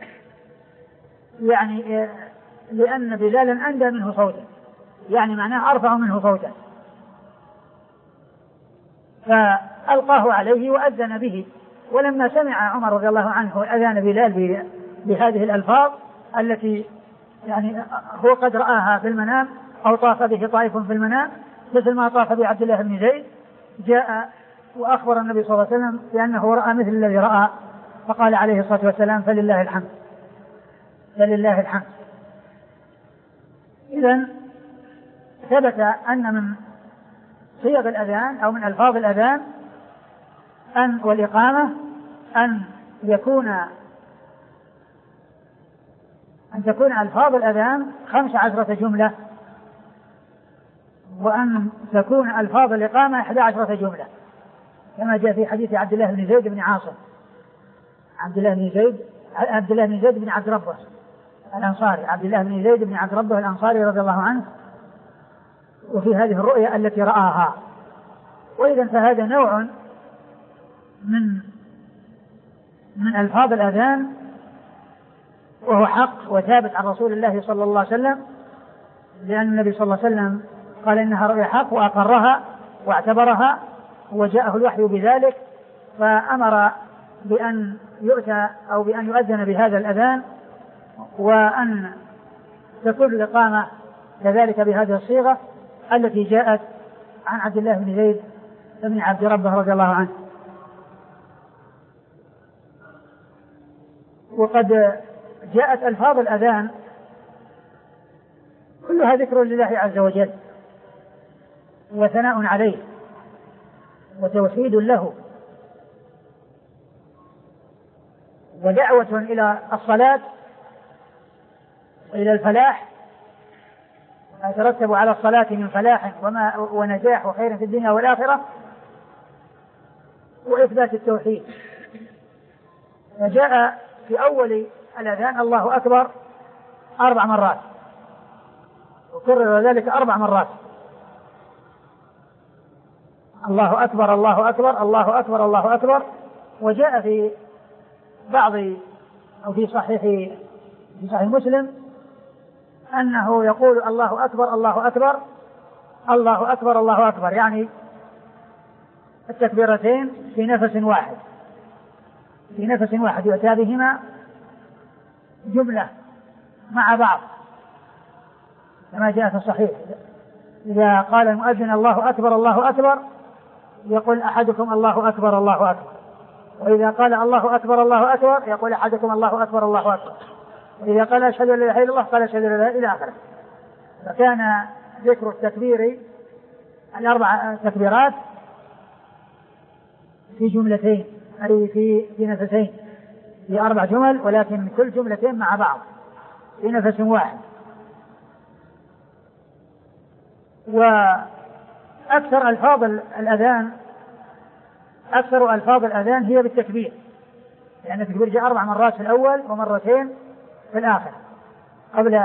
يعني لأن بلالا أندى منه صوتا، يعني معناه أرفع منه صوتا، فألقاه عليه وأذن به. ولما سمع عمر رضي الله عنه أذان بلال بهذه الألفاظ التي يعني هو قد رآها في المنام أو طاف به طائف في المنام مثل ما طاف بعبد الله بن زيد، جاء وأخبر النبي صلى الله عليه وسلم بأنه رأى مثل الذي رأى، فقال عليه الصلاة والسلام فلله الحمد فلله الحمد. إذن ثبت أن من صيغ الأذان أو من ألفاظ الأذان أن والإقامة أن يكون أن تكون ألفاظ الأذان خمس عشرة جملة، وأن تكون ألفاظ الإقامة إحدى عشرة جملة، كما جاء في حديث عبد الله بن زيد بن عاصم عبد الله بن زيد عبد الله بن زيد بن عبد ربه الأنصاري عبد الله بن زيد بن عبد ربه الأنصاري رضي الله عنه، وفي هذه الرؤيا التي رآها. وإذا فهذا نوع من من ألفاظ الأذان وهو حق وثابت عن رسول الله صلى الله عليه وسلم، لأن النبي صلى الله عليه وسلم قال إنها رؤيا حق وأقرها واعتبرها وجاءه الوحي بذلك، فأمر بأن يؤتى أو بأن يؤذن بهذا الأذان، وأن تكون الإقامة كذلك بهذه الصيغة التي جاءت عن عبد الله بن زيد بن عبد ربه رضي الله عنه. وقد جاءت ألفاظ الأذان كلها ذكر لله عز وجل وثناء عليه وتوحيد له ودعوة إلى الصلاة وإلى الفلاح، ما يترتب على الصلاة من فلاح وما ونجاح وخير في الدنيا والآخرة، وإثبات التوحيد. فجاء في أول الأذان الله أكبر أربع مرات، وكرر ذلك أربع مرات، الله أكبر الله أكبر الله أكبر الله أكبر. وجاء في بعض أو في صحيح في صحيح مسلم أنه يقول الله أكبر الله أكبر الله أكبر الله أكبر، يعني التكبيرتين في نفس واحد في نفس واحد يؤتى بهما جملة مع بعض كما جاء في الصحيح. إذا قال المؤذن الله أكبر الله أكبر يقول أحدكم الله أكبر الله أكبر، وإذا قال الله أكبر الله أكبر يقول أحدكم الله أكبر الله أكبر، وإذا قال أشهد أن لا إله إلا الله قال أشهد أن لا إله إلا الله إلى آخره. فكان ذكر التكبير الأربع تكبيرات في جملتين أي في في نفسين، في أربع جمل، ولكن كل جملتين مع بعض في نفس واحد. وأكثر ألفاظ الأذان أكثر ألفاظ الأذان هي بالتكبير، لأن يعني التكبير جاء أربع مرات في الأول ومرتين في الآخر قبل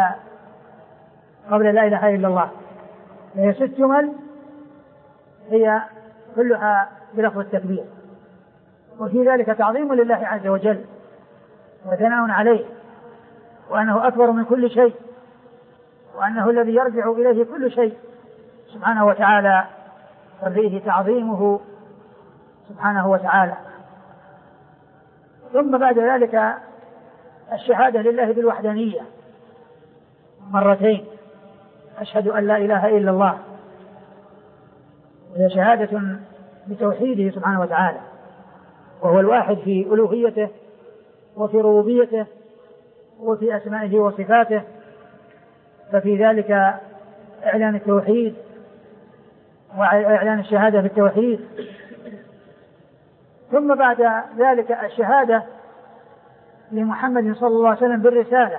قبل لا إله إلا الله. هي ست جمل، هي كلها بلفظ التكبير. وفي ذلك تعظيم لله عز وجل وثناء عليه، وأنه أكبر من كل شيء، وأنه الذي يرجع إليه كل شيء سبحانه وتعالى، ففيه تعظيمه سبحانه وتعالى. ثم بعد ذلك الشهادة لله بالوحدانية مرتين، أشهد أن لا إله إلا الله، وهي شهادة بتوحيده سبحانه وتعالى، وهو الواحد في ألوهيته وفي ربوبيته وفي أسمائه وصفاته، ففي ذلك إعلان التوحيد وإعلان الشهادة بالتوحيد. ثم بعد ذلك الشهادة لمحمد صلى الله عليه وسلم بالرسالة.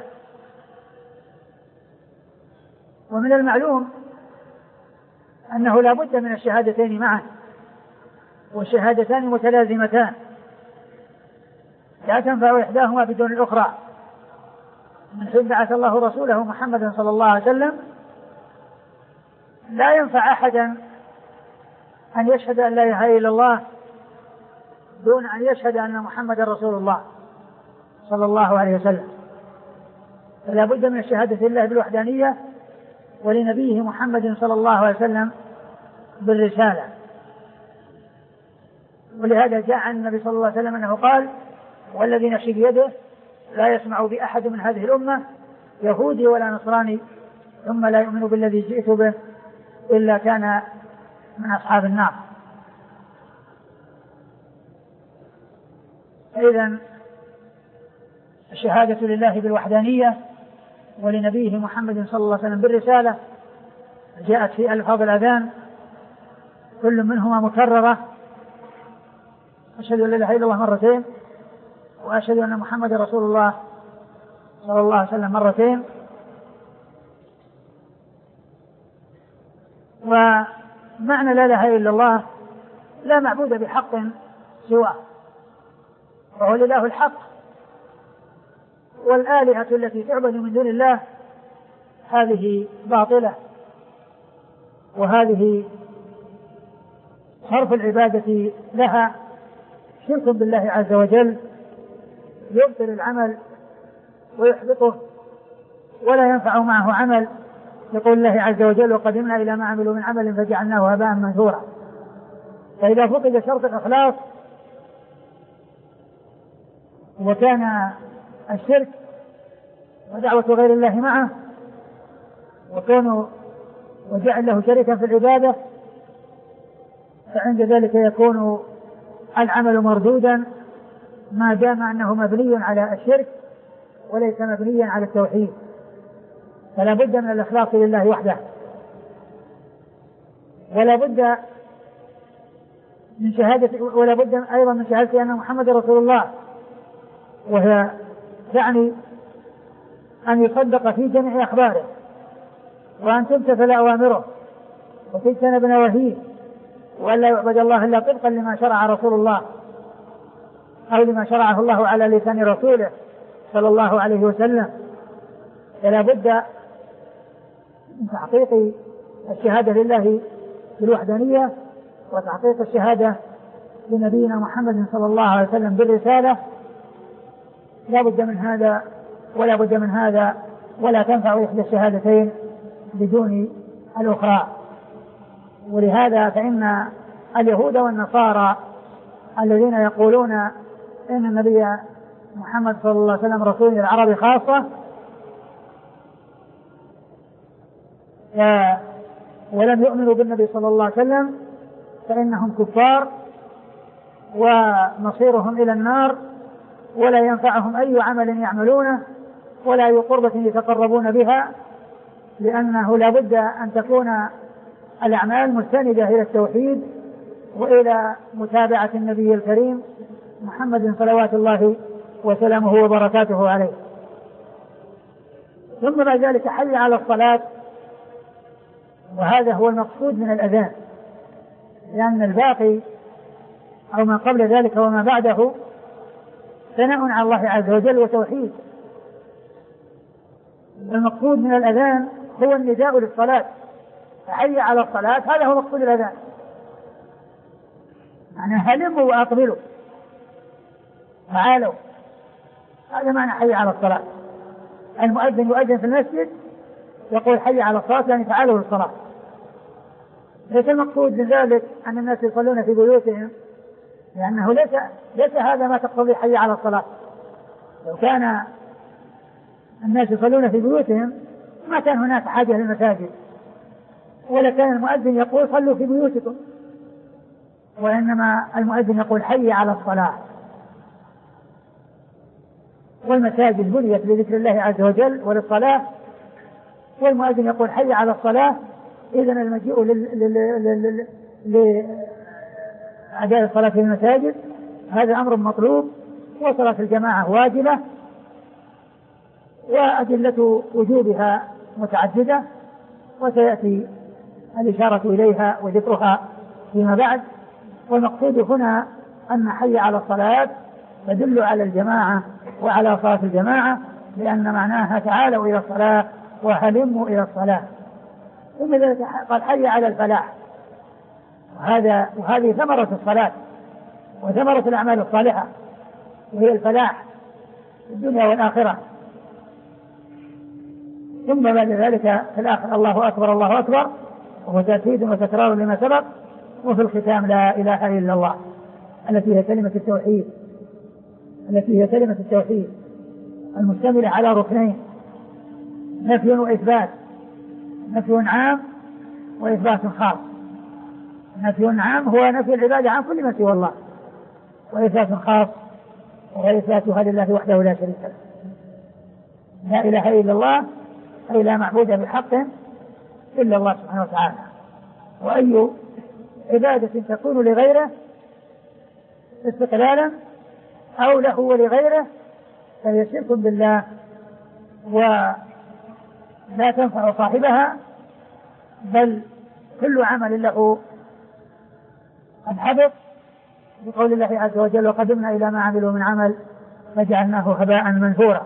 ومن المعلوم أنه لا بد من الشهادتين معا، والشهادتان متلازمتان لا تنفع إحداهما بدون الأخرى. من حين بعث الله رسوله محمدا صلى الله عليه وسلم لا ينفع أحدا أن يشهد أن لا إله إلا الله دون أن يشهد أن محمدا رسول الله صلى الله عليه وسلم. فلا بد من الشهادة لله بالوحدانية ولنبيه محمد صلى الله عليه وسلم بالرسالة. ولهذا جاء عن النبي صلى الله عليه وسلم أنه قال: والذي نفسي بيده لا يسمع بأحد من هذه الأمة يهودي ولا نصراني ثم لا يؤمن بالذي جئت به إلا كان من أصحاب النار. إذن الشهادة لله بالوحدانية ولنبيه محمد صلى الله عليه وسلم بالرسالة جاءت في ألفاظ الأذان كل منهما مكررة: أشهد أن لا إله إلا الله مرتين، وأشهد أن محمد رسول الله صلى الله عليه وسلم مرتين. ومعنى لا إله إلا الله لا معبود بحق سواه، وهو الإله الحق، والآلهة التي تعبد من دون الله هذه باطلة، وهذه صرف العبادة لها شرك بالله عز وجل يبطل العمل ويحبطه ولا ينفع معه عمل. يقول الله عز وجل: وقدمنا إلى ما عملوا من عمل فجعلناه هباء منثورا. فإذا فقد شرط الإخلاص وكان الشرك ودعوة غير الله معه وكونه وجعل له شريكا في العبادة، فعند ذلك يكون العمل مردودا ما دام أنه مبني على الشرك وليس مبنيا على التوحيد. فلا بد من الإخلاص لله وحده، ولا بد من شهادة ولا بد أيضا من شهادة أن محمد رسول الله، وهي تعني أن يصدق في جميع أخباره، وأن تمتثل أوامره وتجتنب نواهيه، وأن لا يعبد الله إلا طبقا لما شرع رسول الله أو لما شرعه الله على لسان رسوله صلى الله عليه وسلم. فلا بد من تحقيق الشهادة لله بالوحدانية وتحقيق الشهادة لنبينا محمد صلى الله عليه وسلم بالرسالة. لا بد من هذا ولا بد من هذا، ولا تنفع إحدى الشهادتين بدون الأخرى. ولهذا فإن اليهود والنصارى الذين يقولون إن النبي محمد صلى الله عليه وسلم رسول العرب خاصة ولم يؤمنوا بالنبي صلى الله عليه وسلم فإنهم كفار ومصيرهم إلى النار، ولا ينفعهم أي عمل يعملونه ولا أي قربة يتقربون بها، لأنه لا بد أن تكون الأعمال مستندة إلى التوحيد وإلى متابعة النبي الكريم محمد صلوات الله وسلامه وبركاته عليه. ثم بعد ذلك حي على الصلاة، وهذا هو المقصود من الأذان، لأن الباقي أو ما قبل ذلك وما بعده ثناء على الله عز وجل وتوحيد. المقصود من الأذان هو النداء للصلاة، فحي على الصلاة، هذا هو مقصود الأذان. يعني هلموا وأقبلوا، تعالوا، هذا معنى حي على الصلاة. المؤذن يؤذن في المسجد يقول حي على الصلاة، يعني تعالوا للصلاة. ليس المقصود من ذلك أن الناس يصلون في بيوتهم، لأنه ليس, ليس هذا ما تقتضي حي على الصلاة. لو كان الناس يصلون في بيوتهم ما كان هناك حاجة للمساجد، ولا كان المؤذن يقول صلوا في بيوتكم، وإنما المؤذن يقول حي على الصلاة. والمساجد بنيت لذكر الله عز وجل وللصلاة، والمؤذن يقول حي على الصلاة، إذن المجيء لأداء الصلاة في المساجد هذا أمر مطلوب، وصلاة الجماعة واجبة، وأدلة وجوبها متعددة، وسيأتي الإشارة إليها وذكرها فيما بعد. والمقصود هنا أن حي على الصلاة تدل على الجماعة وعلى صلاة الجماعة، لأن معناها تعالوا إلى الصلاة وهلموا إلى الصلاة. ثم قال حي على الفلاح، وهذا وهذه ثمرة الصلاة وثمرة الأعمال الصالحة، وهي الفلاح في الدنيا والآخرة. ثم بعد ذلك في الآخر الله أكبر الله أكبر، وهو تأكيد وتكرار لما سبق. وفي الختام لا إله إلا الله، التي هي كلمة التوحيد التي هي كلمة التوحيد المشتملة على ركنين: نفي وإثبات، نفي عام وإثبات خاص. نفي عام هو نفي العبادة عن كل ما سوى الله، وإثبات خاص وهو إثباتها لله وحده لا شريك له. لا إله إلا الله أي لا معبود بحق إلا الله سبحانه وتعالى. وأي عبادة تكون لغيره استقلالا أو له ولغيره فهي شرك بالله ولا تنفع صاحبها، بل كل عمل له قد حدث، بقول الله عز وجل: وقدمنا إلى ما عملوا من عمل فجعلناه هباء منثورا.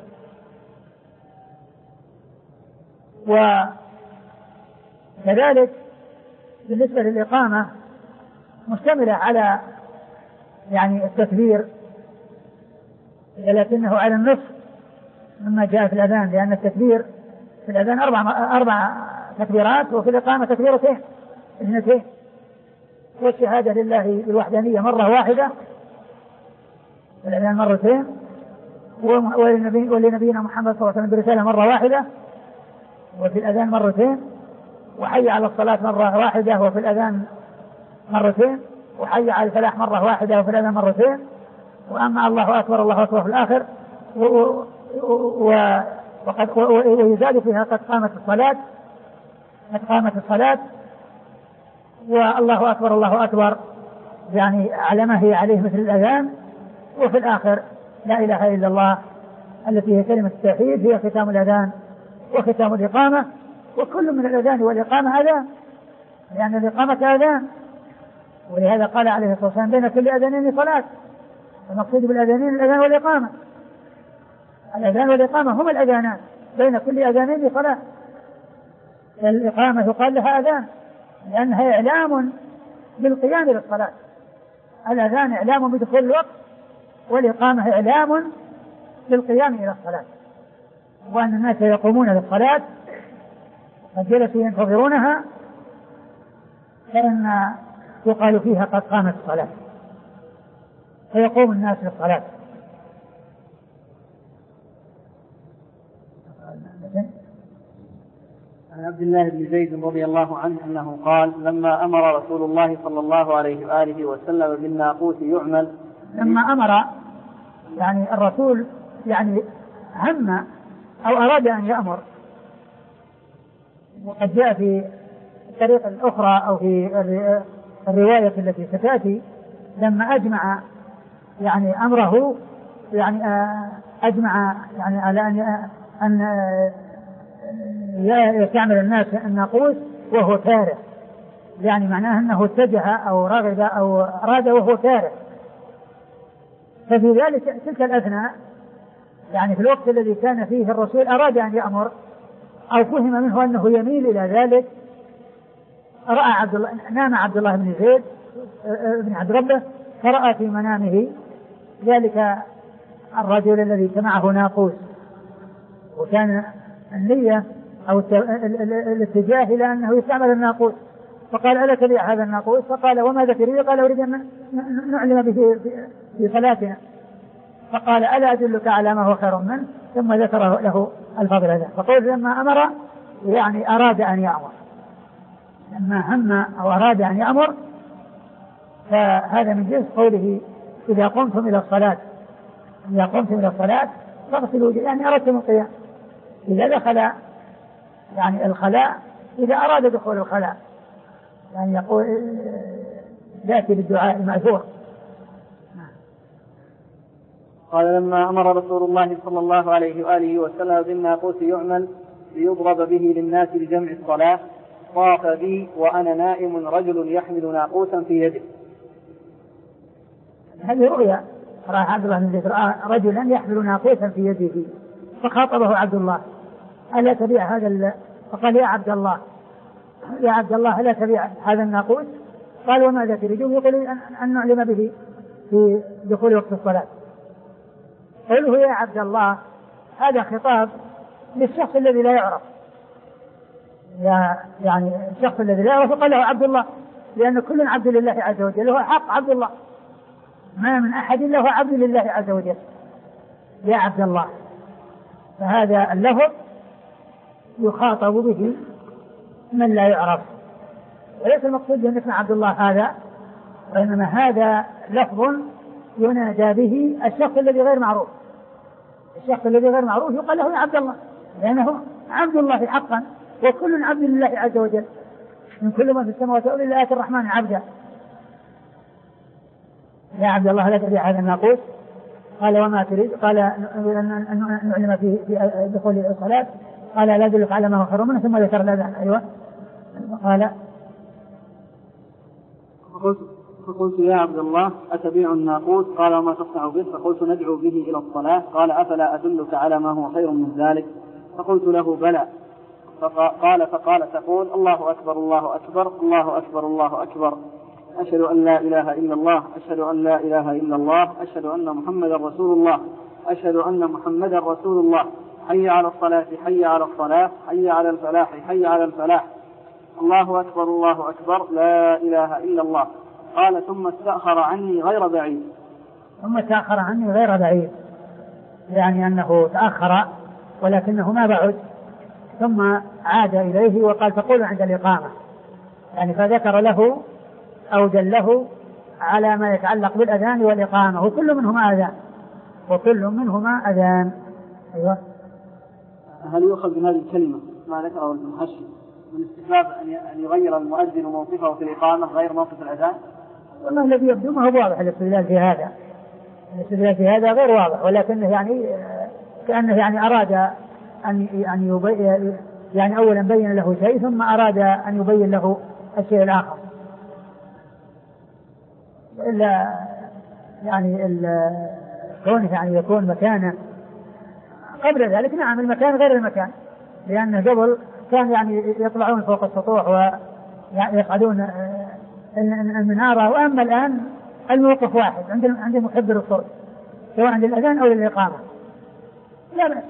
وكذلك بالنسبة للإقامة مشتملة على يعني التكبير، لكنه على النصف مما جاء في الأذان، لأن التكبير في الأذان أربع, أربع تكبيرات، وفي الإقامة تكبيرتين اثنتين. والشهادة لله بالوحدانية مرة واحدة في الأذان مرتين، ولنبينا محمد صلى الله عليه وسلم برسالة مرة واحدة وفي الأذان مرتين، وحي على الصلاة مرة واحدة وفي الأذان مرتين، وحي على الفلاح مرة واحدة وفي الأذان مرتين. وأما الله أكبر الله أكبر في الآخر، وقد ويزاد فيها قد قامت الصلاة قد قامت الصلاة والله أكبر الله أكبر يعني على ما هي عليه مثل الأذان. وفي الآخر لا إله إلا الله التي هي كلمة التوحيد، هي ختام الأذان وختام الإقامة. وكل من الأذان والإقامة أذان، لأن يعني الإقامة أذان، ولهذا قال عليه الصلاة والسلام: بين كل أذانين صلاة. المقصود بالأذانين الأذان والإقامة، الأذان والإقامة هما الأذانان، بين كل أذانين صلاة. الإقامة يقال لها أذان لأنها إعلام بالقيام للصلاة. الأذان إعلام بدخول الوقت، والإقامة إعلام بالقيام إلى الصلاة، وأن الناس يقومون للصلاة قد جلسوا ينتظرونها، فإن يقال فيها قد قامت الصلاة، فيقوم الناس للصلاة. عن عبد الله بن زيد رضي الله عنه أنه قال: لما أمر رسول الله صلى الله عليه وآله وسلم بالناقوس يعمل. لما أمر يعني الرسول يعني هم أو أراد أن يأمر، وقد جاء في الطريقة الأخرى أو في الرواية التي ستأتي لما أجمع يعني أمره، يعني أجمع يعني على أن أن يستعمل الناس الناقوس وهو كاره، يعني معناه أنه اتجه أو رغب أو أراد وهو كاره. ففي ذلك تلك الأثناء يعني في الوقت الذي كان فيه الرسول أراد أن يأمر أو فهم منه أنه يميل إلى ذلك، رأى عبد الله نام عبد الله بن زيد ابن عبد ربه فرأى في منامه ذلك الرجل الذي معه ناقوس، وكان النية أو الاتجاه إلى أنه يستعمل الناقوس، فقال ألا تبيع هذا الناقوس؟ فقال وماذا تريد؟ قال أريد أن نعلم به في صلاتنا. فقال ألا أدلك على ما هو خير منه؟ ثم ذكر له الفضل هذا. فقول لما أمر يعني أراد أن يأمر، لما هم أو أراد أن يأمر، فهذا من جنس قوله إذا قمتم إلى الصلاة إذا قمتم إلى الصلاة فاغسلوا وجوهكم، يعني أردتم القيام. إذا دخل يعني الخلاء، إذا أراد دخول الخلاء يعني يقول يأتي بالدعاء المأثور. قال لما أمر رسول الله صلى الله عليه وآله وسلم بالناقوس يعمل ليضرب به للناس لجمع الصلاة، طاف بي وأنا نائم رجل يحمل ناقوسا في يده. هذه رؤيا رأى عبد الله بن زيد، رأى رجلا يحمل ناقوسا في يده، فخاطبه عبد الله ألا تبيع هذا ال... فقال يا عبد الله يا عبد الله ألا تبيع هذا الناقوس؟ قال وماذا تريدون؟ يقول أن, أن نعلم به في دخول وقت الصلاة. قوله يا عبد الله هذا خطاب للشخص الذي لا يعرف، يعني الشخص الذي لا يعرف قال له عبد الله، لأن كل عبد لله عز وجل، هو حق عبد الله، ما من أحد إلا هو عبد لله عز وجل. يا عبد الله، فهذا اللفظ يخاطب به من لا يعرف، وليس المقصود بأن اسم عبد الله هذا، وإنما هذا لفظ ينادى به الشخص الذي غير معروف. الشخص الذي غير معروف يقال له يا عبد الله، لأنه عبد الله حقا، وكل عبد لله عز وجل، من كل ما في السماوات والأرض إلا آتي الرحمن عبدا. يا عبد الله لا تبيع هذا الناقوس؟ قال وما تريد؟ قال أن نعلم في دخول الصلاة. قال لا أدلك على ما هو خير منه؟ ثم ذكر الأذان. أيوة. قال فقلت, فقلت يا عبد الله أتبيع الناقوس؟ قال وما تصنع به؟ فقلت ندعو به إلى الصلاة. قال أفلا أدلك على ما هو خير من ذلك؟ فقلت له بلى. قال فقال تقول الله أكبر الله أكبر الله أكبر الله أكبر، أشهد أن لا إله إلا الله، أشهد أن لا إله إلا الله، أشهد أن محمدا رسول الله، أشهد أن محمدا رسول الله، حي على الصلاة حي على الصلاة، حي على الفلاح حي على الفلاح، الله أكبر الله أكبر، لا إله إلا الله. قال ثم استأخر عني غير بعيد. ثم تأخر عني غير بعيد، يعني أنه تأخر ولكنه ما بعد، ثم عاد إليه وقال تقول عند الإقامة، يعني فذكر له أو دله على ما يتعلق بالأذان والإقامة، وكل منهما أذان وكل منهما أذان. أيوة. هل يؤخذ من هذه الكلمة ما ذكره المحشي من استحباب أن يغير المؤذن موقفه في الإقامة غير موقف الأذان؟ والله الذي يبدو ما هو واضح الاستدلال في هذا، الاستدلال في هذا غير واضح، ولكنه يعني كأنه يعني أراد أن يعني يبين، يعني أولا بين له شيء ثم أراد أن يبين له الشيء الآخر. إلا يعني كونه يعني يكون مكانه قبل ذلك، نعم المكان غير المكان، لأنه قبل كان يعني يطلعون فوق السطوح ويقعدون المنارة، وأما الآن الموقف واحد عند عند مكبر الصوت، سواء عند الأذان أو للإقامة، لا بأس.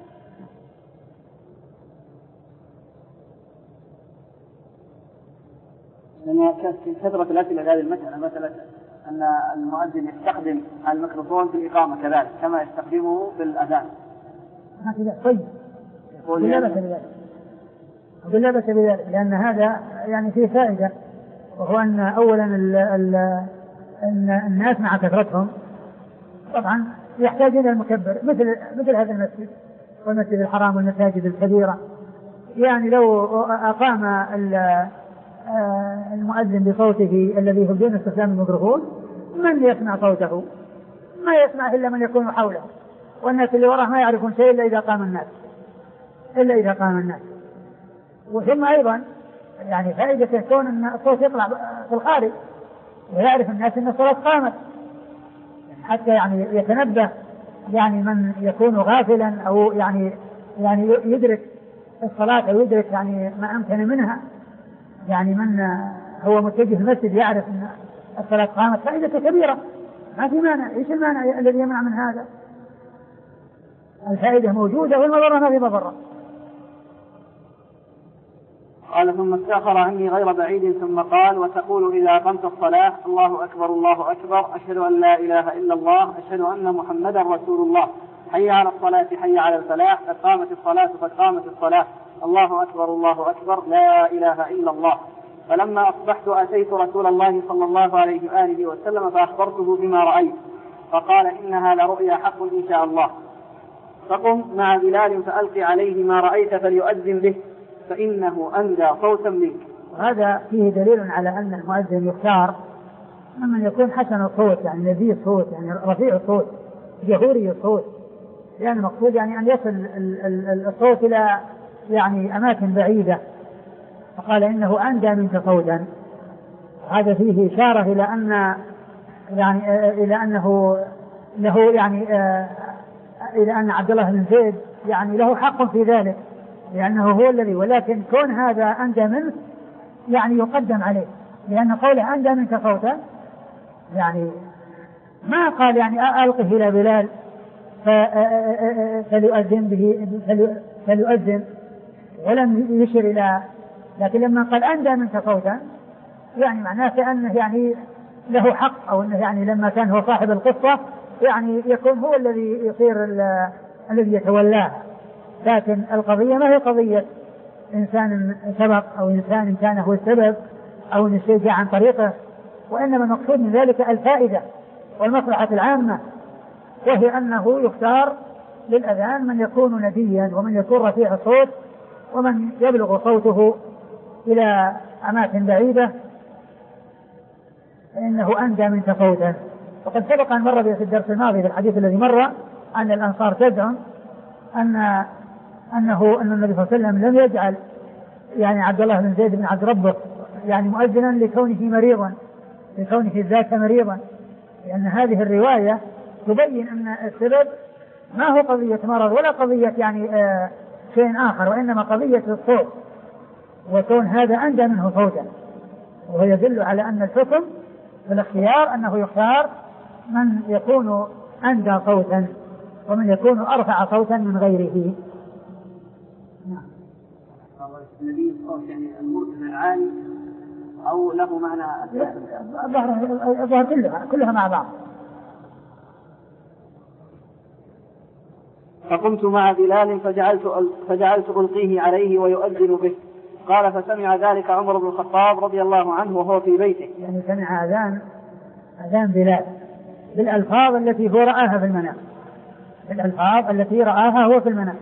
لأن كثرة الأسئلة هذه المسألة، مسألة أن المؤذن يستخدم الميكروفون في الإقامة كذلك كما يستخدمه في الأذان. هكذا طيب، لا بأس بذلك، لا بأس بذلك، لأن هذا يعني فيه فائدة، وهو أن أولا ال ال أن الناس مع كثرتهم طبعا يحتاج إلى المكبر، مثل مثل هذا المسجد والمسجد الحرام والمساجد الكبيرة، يعني لو أقام المؤذن بصوته الذي هو بدون استخدام الميكروفون، من يسمع صوته؟ ما يسمع إلا من يكون حوله، والناس اللي وراه ما يعرفون شيء إلا إذا قام الناس إلا إذا قام الناس. وثم أيضا يعني فائدة كون أن الصوت يطلع في الخارج ويعرف الناس أن الصلاة قامت، حتى يعني يتنبه يعني من يكون غافلا أو يعني يعني يدرك الصلاة أو يدرك يعني ما أمكن منها، يعني من هو متجه المسجد يعرف أن الصلاة قامت فائدة كبيرة، ما في مانع. إيش المانع الذي يمنع من هذا؟ الفائدة موجودة والمضرة ما في مضرة. قال ثم استأخر عني غير بعيد ثم قال وتقول إذا أقمت الصلاة الله أكبر الله أكبر أشهد أن لا إله إلا الله أشهد أن محمدا رسول الله حي على الصلاة حي على الفلاح قد قامت الصلاة قد قامت الصلاة الله أكبر الله أكبر لا إله إلا الله. فلما أصبحت أتيت رسول الله صلى الله عليه وآله وسلم فأخبرته بما رأيت فقال إنها لرؤيا حق إن شاء الله. فقم مع بلال فألقي عليه ما رأيت فليؤذن به فإنه أندى صوتا منك. هذا فيه دليل على أن المؤذن يختار من يكون حسن الصوت، يعني نزيه الصوت، يعني رفيع الصوت جهوري الصوت، لأن يعني المقصود يعني أن يصل الصوت إلى يعني أماكن بعيدة. فقال إنه أندى منك صوتا. هذا فيه إشارة إلى أن يعني إلى أنه له يعني إلى أن عبد الله بن زيد يعني له حق في ذلك، لأنه هو الذي، ولكن كون هذا أندى منه يعني يقدم عليه، لأن قوله أندى منك صوتا يعني ما قال يعني ألقه إلى بلال فليؤذن به فليؤذن ولم يشر إلى، لكن لما قال أندى منك صوتا يعني معناه كأنه يعني له حق، أو أنه يعني لما كان هو صاحب القصة يعني يكون هو الذي يصير الذي يتولاه. لكن القضية ما هي قضية إنسان سبق أو إنسان كان هو السبب أو إن الشيء جاء عن طريقه، وإنما المقصود من ذلك الفائدة والمصلحة العامة، وهي أنه يختار للأذان من يكون نديا ومن يكون رفيع الصوت ومن يبلغ صوته إلى أماكن بعيدة، إنه أندى منك صوتا. وقد سبق أن مر في الدرس الماضي في الحديث الذي مر أن الأنصار تزعم أن أنه أن النبي صلى الله عليه وسلم لم يجعل يعني عبد الله بن زيد بن عبد ربه يعني مؤذنا لكونه مريضا، لكونه ذاك مريضا، لأن هذه الرواية تبين أن السبب ما هو قضية مرض ولا قضية يعني آه شيء آخر، وإنما قضية الصوت، وكون هذا أندى منه صوتا، وهو يدل على أن الحكم بالاختيار أنه يختار من يكون أندى صوتا ومن يكون أرفع صوتا من غيره. نعم. النبي يعني المرتفع العالي أو له معنى الظهر كلها كلها مع بعض. فقمت مع بلال فجعلت فجعلت ألقيه عليه ويؤذن به. قال فسمع ذلك عمر بن الخطاب رضي الله عنه وهو في بيته. يعني سمع أذان أذان بلال بالألفاظ التي هو رآها في المنام، بالألفاظ التي رآها هو في المنام.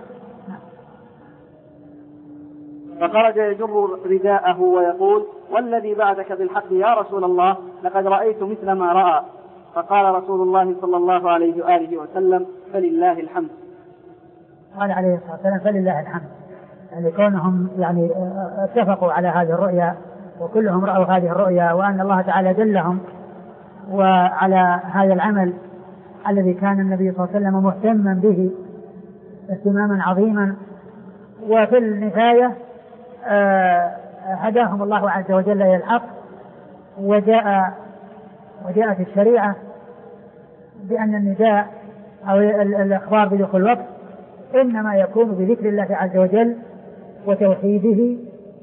فخرج يجر رداءه ويقول والذي بعدك بالحق يا رسول الله لقد رأيت مثل ما رأى. فقال رسول الله صلى الله عليه وآله وسلم فلله الحمد. قال عليه الصلاة والسلام فلله الحمد، يعني كونهم يعني اتفقوا على هذه الرؤيا وكلهم رأوا هذه الرؤيا، وأن الله تعالى دلهم وعلى هذا العمل الذي كان النبي صلى الله عليه وسلم مهتما به اهتماما عظيما. وفي النهاية هداهم الله عز وجل إلى الحق، وجاء وجاءت الشريعة بأن النداء أو الإخبار بدخول الوقت إنما يكون بذكر الله عز وجل وتوحيده،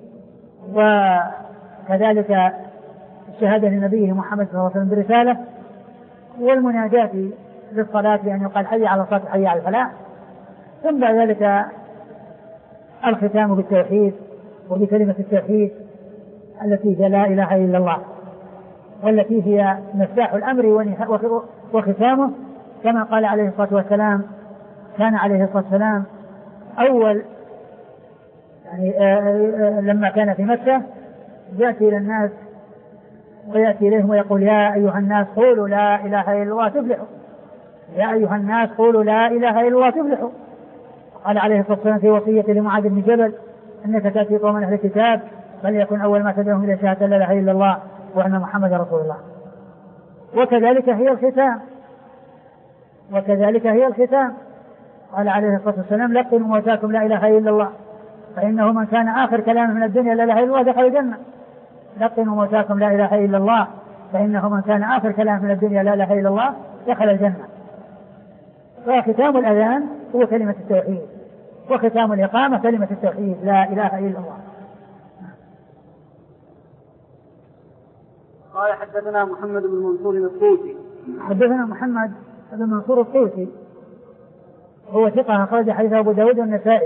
وكذلك الشهادة لنبيه محمد صلى الله عليه وسلم برسالة، والمنادات للصلاة بأن يقال حي على الصلاة حي على الفلاح، ثم بعد ذلك الختام بالتوحيد وبكلمة التوحيد التي هي لا إله إلا الله، والتي هي مفتاح الأمر وختامه، كما قال عليه الصلاة والسلام كان عليه الصلاة والسلام أول يعني آآ آآ لما كان في مكة يأتي إلى الناس ويأتي إليهم ويقول يا أيها الناس قولوا لا إله إلا الله تفلحوا، يا أيها الناس قولوا لا إله إلا الله تفلحوا. قال عليه الصلاة والسلام في وصية لمعاذ بن جبل أنك تأتي قوما أهل الكتاب فليكن أول ما تدعوهم إلى شهادة لا إله إلا الله وأن محمد رسول الله. وكذلك هي الختام وكذلك هي الختام قال عليه الصلاة والسلام لقنوا موتاكم لا إله إلا الله فإنه من كان آخر كلامه من الدنيا لا إله إلا الله دخل الجنة. لقنوا موتاكم لا إله إلا الله فإنه من كان آخر كلام من الدنيا لا إله إلا الله دخل الجنة. وختام الأذان هو كلمة التوحيد، وختام الإقامة كلمة التوحيد لا إله إلا الله. قال حدثنا محمد بن منصور الطوسي. حدثنا محمد بن منصور الطوسي هو ثقة أخرج حديث أبو داود والنسائي.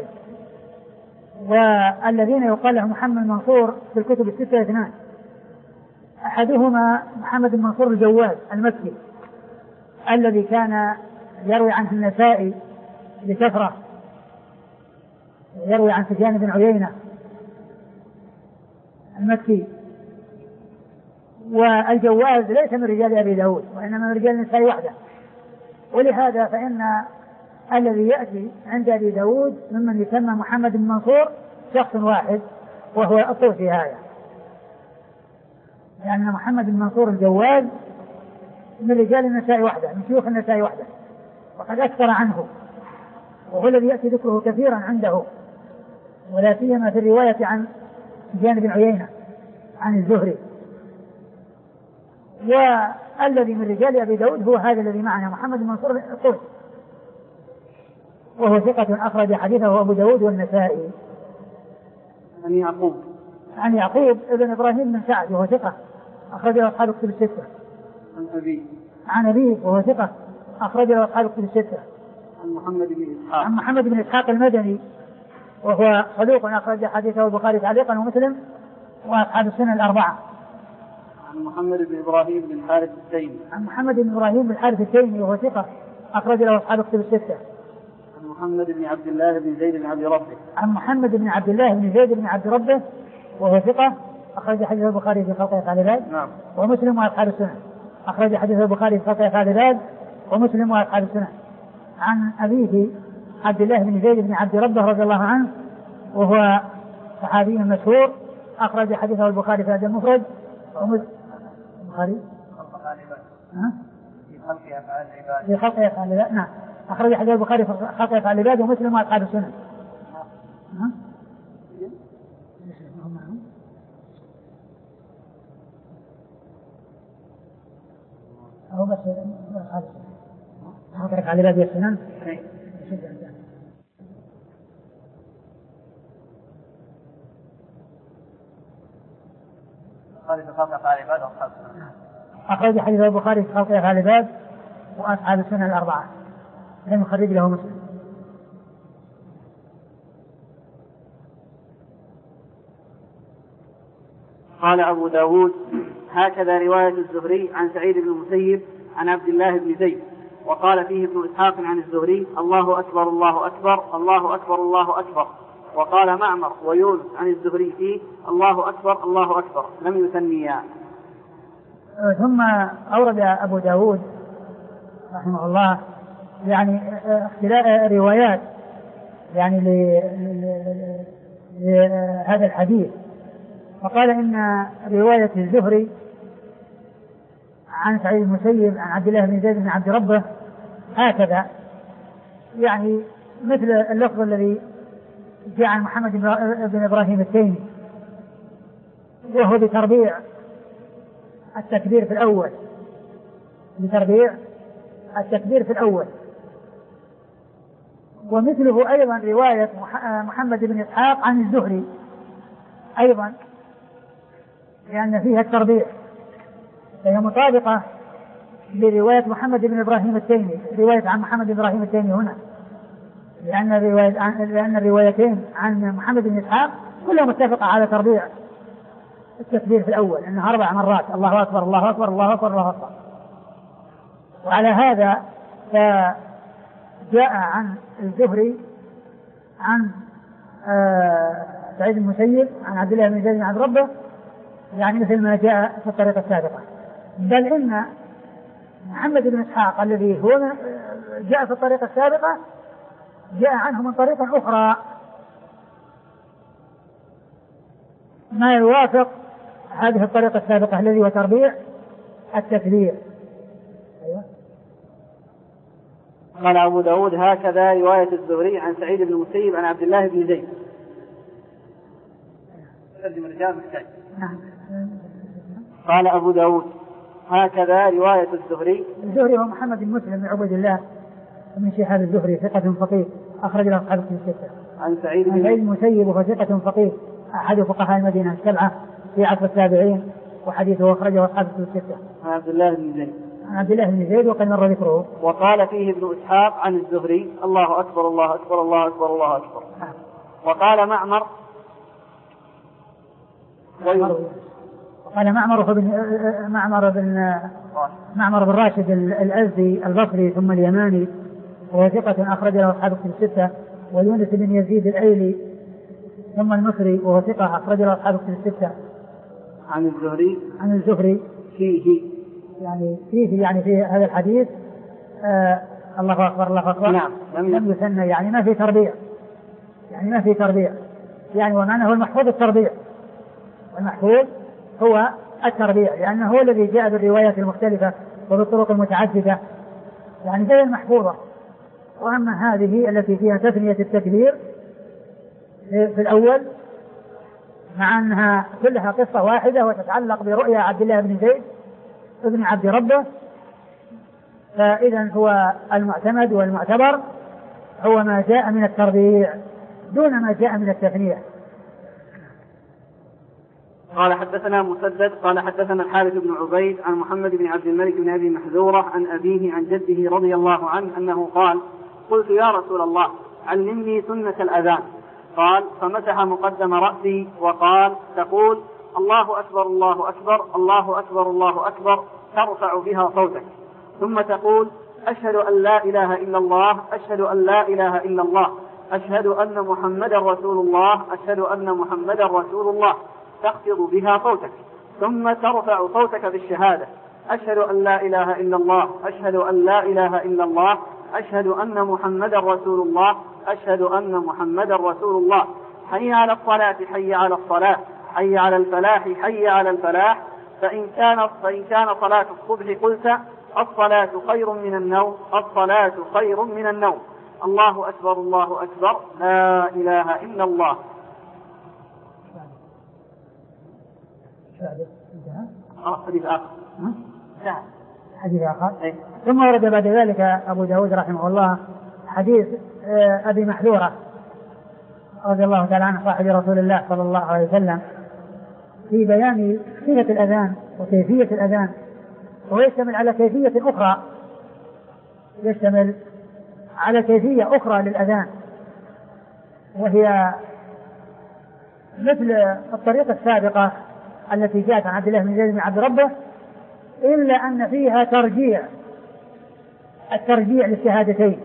والذين يقال له محمد منصور في الكتب الستة اثنان، أحدهما محمد بن منصور الجواد المكي الذي كان يروي عنه النسائي بكثرة، يروي عن سفيان بن عيينة المكي. والجواد ليس من رجال أبي داود وإنما من رجال النسائي وحده، ولهذا فإن الذي يأتي عند أبي داود ممن يسمى محمد بن منصور شخص واحد وهو الطوسي هذا، لأن يعني محمد بن منصور الجواد من رجال النسائي وحده، من شيوخ النسائي وحده، وقد أكثر عنه، وهو الذي يأتي ذكره كثيرا عنده، ولا سيما في الرواية عن سفيان بن عيينة عن الزهري. والذي من رجال أبي داود هو هذا الذي معنا محمد بن منصور الطوسي، وهو ثقة أخرج حديثه أبو داود والنسائي. عن يعقوب عن يعقوب ابن إبراهيم بن سعد وهو ثقة أخرج له أصحاب الكتب الستة. عن أبيه عن أبيه وهو ثقة أخرج له أصحاب الكتب الستة. عن محمد بن إسحاق عن محمد بن إسحاق المدني وهو صدوق أخرج حديثه البخاري تعليقا ومسلم وأصحاب السنة الأربعة. عن محمد بن إبراهيم بن الحارث التيمي عن محمد بن إبراهيم بن الحارث التيمي وهو ثقة أخرج له أصحاب الكتب الستة. عن محمد بن عبد الله بن زيد بن عبد ربه عن محمد بن عبد الله بن زيد بن عبد ربه وهو ثقة أخرج حديث البخاري في خلق أفعال العباد نعم. ومسلم وأصحاب السنة. أخرج حديث البخاري في خلق أفعال العباد ومسلم وأصحاب السنة. عن أبيه عبد الله بن زيد بن عبد ربه رضي الله عنه وهو صحابي مشهور أخرج حديثه البخاري في هذا المفرد ومسلم البخاري في خلق أفعال العباد في خلق أفعال العباد. نعم. أخرج حديث البخاري في خلق أفعال العباد ومسلم وأصحاب السنة. ها؟ هو بس خلق أفعال العباد والسنن. أخرج حديث البخاري في خلق أفعال العباد وأصحاب السنة الأربعة لم يخرج له مسلم. قال أبو داود هكذا رواية الزهري عن سعيد بن المسيب عن عبد الله بن زيد. وقال فيه ابن إسحاق عن الزهري الله أكبر الله أكبر الله أكبر الله أكبر. وقال معمر ويونس عن الزهري فيه الله أكبر الله أكبر لم يثنيا. ثم أورد أبو داود رحمه الله يعني اختلاف روايات يعني لهذا الحديث، فقال إن رواية الزهري عن سعيد المسيب عن عبد الله بن زيد بن عبد ربه هكذا يعني مثل اللفظ الذي جاء عن محمد بن إبراهيم التيمي وهو بتربيع التكبير في الأول، بتربيع التكبير في الأول. ومثله أيضا رواية محمد بن إسحاق عن الزهري أيضا لأن فيها التربيع، فهي مطابقة لرواية محمد بن إبراهيم التيمي، رواية عن محمد بن إبراهيم التيمي هنا، لأن الرواية لأن الروايتين عن محمد بن إسحاق كلها متفقة على تربيع التكبير في الأول أنها أربع مرات الله أكبر الله أكبر الله أكبر الله أكبر. وعلى هذا فجاء عن الزهري عن سعيد المسيب عن عبد الله بن زيد بن عبد ربه يعني مثل ما جاء في الطريقة السابقة، بل إن محمد بن إسحاق الذي هو جاء في الطريقة السابقة جاء عنه من طريقة أخرى ما يوافق هذه الطريقة السابقة الذي هو تربيع التكبير. أيوة. قال أبو داود هكذا رواية الزهري عن سعيد بن المسيب عن عبد الله بن زيد. قال أبو داود هكذا رواية الزهري. الزهري هو محمد بن مسلم بن عبد الله من شهاب الزهري ثقة فقيه أخرج له أصحاب الكتب الستة. عن سعيد بن المسيب وهو ثقة فقيه أحد فقهاء المدينة السبعة في عصر التابعين وحديثه أخرجه أصحاب الكتب الستة. عن عبد الله بن زيد. عن عبد الله بن زيد وقد مر ذكره. وقال فيه ابن إسحاق عن الزهري الله أكبر الله أكبر الله أكبر الله أكبر. وقال معمر وقال معمر بن معمر بن معمر بن راشد الأزدي البصري ثم اليماني وهو ثقة أخرج له أصحاب الكتب الستة. ويونس بن يزيد الأيلي ثم المصري وهو ثقة أخرج له أصحاب الكتب الستة. عن الزهري عن الزهري فيه يعني فيه يعني في هذا الحديث آه الله أكبر الله أكبر. نعم. لم يثنى يعني ما في تربيع يعني ما في تربيع يعني ومعنى هو المحفوظ التربيع. المحفوظ هو التربيع لأنه هو الذي جاء بالروايات المختلفة وبالطرق المتعددة يعني غير المحفوظة. وأما هذه التي فيها تثنية التكبير في الأول مع أنها كلها قصة واحدة وتتعلق برؤيا عبد الله بن زيد ابن عبد ربه فإذا هو المعتمد والمعتبر هو ما جاء من التربيع دون ما جاء من التثنية. قال حدثنا مسدد قال حدثنا الحارث بن عبيد عن محمد بن عبد الملك بن أبي محذورة عن أبيه عن جده رضي الله عنه أنه قال قلت يا رسول الله علمني سنة الأذان. قال فمسح مقدم رأسي وقال تقول الله أكبر الله أكبر الله أكبر الله أكبر ترفع بها صوتك ثم تقول أشهد أن لا إله إلا الله أشهد أن لا إله إلا الله أشهد أن محمدا رسول الله أشهد أن محمدا رسول الله تخفض بها صوتك ثم ترفع صوتك بالشهادة أشهد أن لا إله إلا الله أشهد أن لا إله إلا الله أشهد أن محمدا رسول الله أشهد أن محمدا رسول الله حي على الصلاة حي على الصلاة حي على الفلاح حي على الفلاح فإن كان فإن كان صلاة الصبح قلت الصلاة خير من النوم الصلاة خير من النوم الله أكبر الله أكبر لا إله إلا الله. حديث آخر حديث آخر ثم ورد بعد ذلك أبو داود رحمه الله حديث أبي محذورة رضي الله تعالى عنه صاحب رسول الله صلى الله عليه وسلم في بيان صفة الأذان وكيفية الأذان ويشتمل على كيفية أخرى يشتمل على كيفية أخرى للأذان وهي مثل الطريقة السابقة التي جاءت عن عبد الله بن زيد بن عبد ربه إلا أن فيها ترجيع الترجيع للشهادتين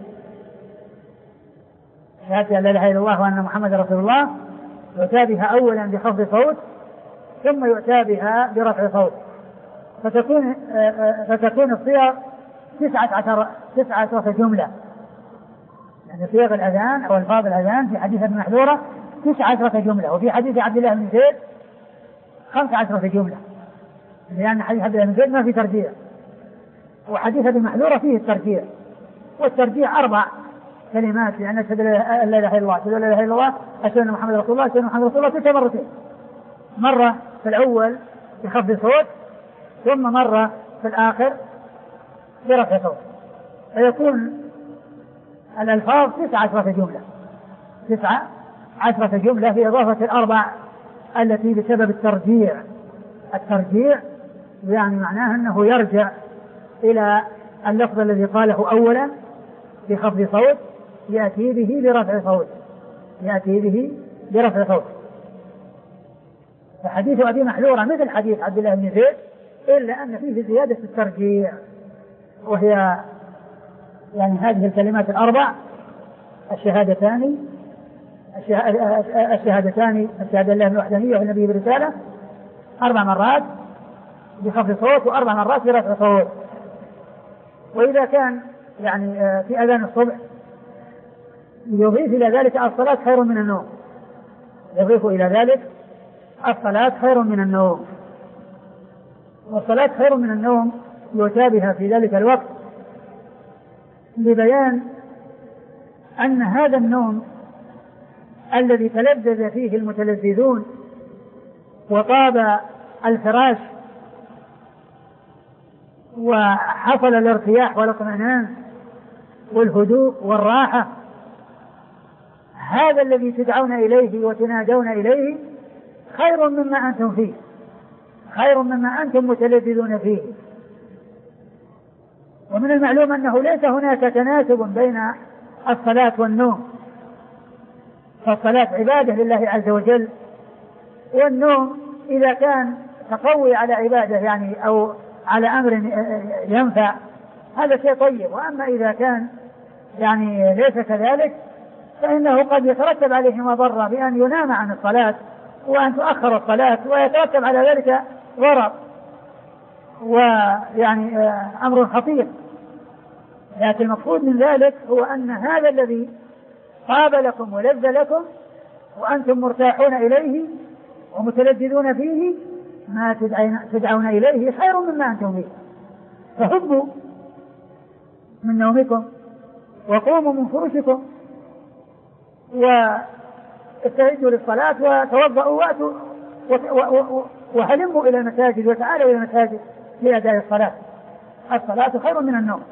شهادة لا إله إلا الله وأن محمد رسول الله يؤتى بها أولا بخفض صوت ثم يؤتى بها برفع صوت فتكون فتكون الصيغ تسعة عشر تسعة عشر جملة يعني صيغ الأذان أو ألفاظ الأذان في حديث ابن محذورة تسعة عشر جملة وفي حديث عبد الله بن زيد خمسة عشر جملة لأن حديث عبد الله بن زيد ما في ترجيع وحديث ابن محذورة فيه الترجيع والترجيع أربع كلمات لأن أشهد أن لا إله إلا الله أشهد أن لا إله إلا الله أشهد أن محمد رسول الله أشهد أن محمد رسول الله تلك مرتين مرة في الأول بخفض صوت ثم مرة في الآخر برفع صوت فيكون الألفاظ تسعة عشرة جملة تسعة عشرة جملة في إضافة الأربع التي بسبب الترجيع الترجيع يعني معناه أنه يرجع إلى اللفظ الذي قاله أولا بخفض صوت يأتي به برفع صوت يأتي به برفع صوت. فحديث أبي محذورة مثل حديث عبد الله بن زيد إلا أن فيه زيادة الترجيع وهي يعني هذه الكلمات الأربع الشهادتان الشهادتان الشهادة لله بالوحدانية والنبي بالرسالة أربع مرات بخفض صوت وأربع مرات برفع صوت. وإذا كان يعني في أذان الصبح يضيف إلى ذلك الصلاة خير من النوم يضيف إلى ذلك الصلاة خير من النوم والصلاة خير من النوم يؤتى بها في ذلك الوقت لبيان أن هذا النوم الذي تلذذ فيه المتلذذون وطاب الفراش وحصل الارتياح والاطمئنان والهدوء والراحة، هذا الذي تدعون إليه وتنادون إليه خير مما أنتم فيه، خير مما أنتم متلذذون فيه. ومن المعلوم أنه ليس هناك تناسب بين الصلاة والنوم، فالصلاة عبادة لله عز وجل، والنوم إذا كان تقوي على عبادة يعني أو على أمر ينفع هذا شيء طيب. وأما إذا كان يعني ليس كذلك فإنه قد يترتب عليه مضرة بأن ينام عن الصلاة وأن تؤخر الصلاة، ويترتب على ذلك ضرر ويعني أمر خطير. لكن المقصود من ذلك هو أن هذا الذي طاب لكم ولذ لكم وأنتم مرتاحون إليه ومتلذذون فيه ما تدعون إليه خير مما أنتم فيه. فهبوا من نومكم وقوموا من فرشكم واستعدوا للصلاة وتوضأوا وأتوا وهلموا إلى المساجد وتعالوا إلى المساجد لأداء الصلاة. الصلاة خير من النوم.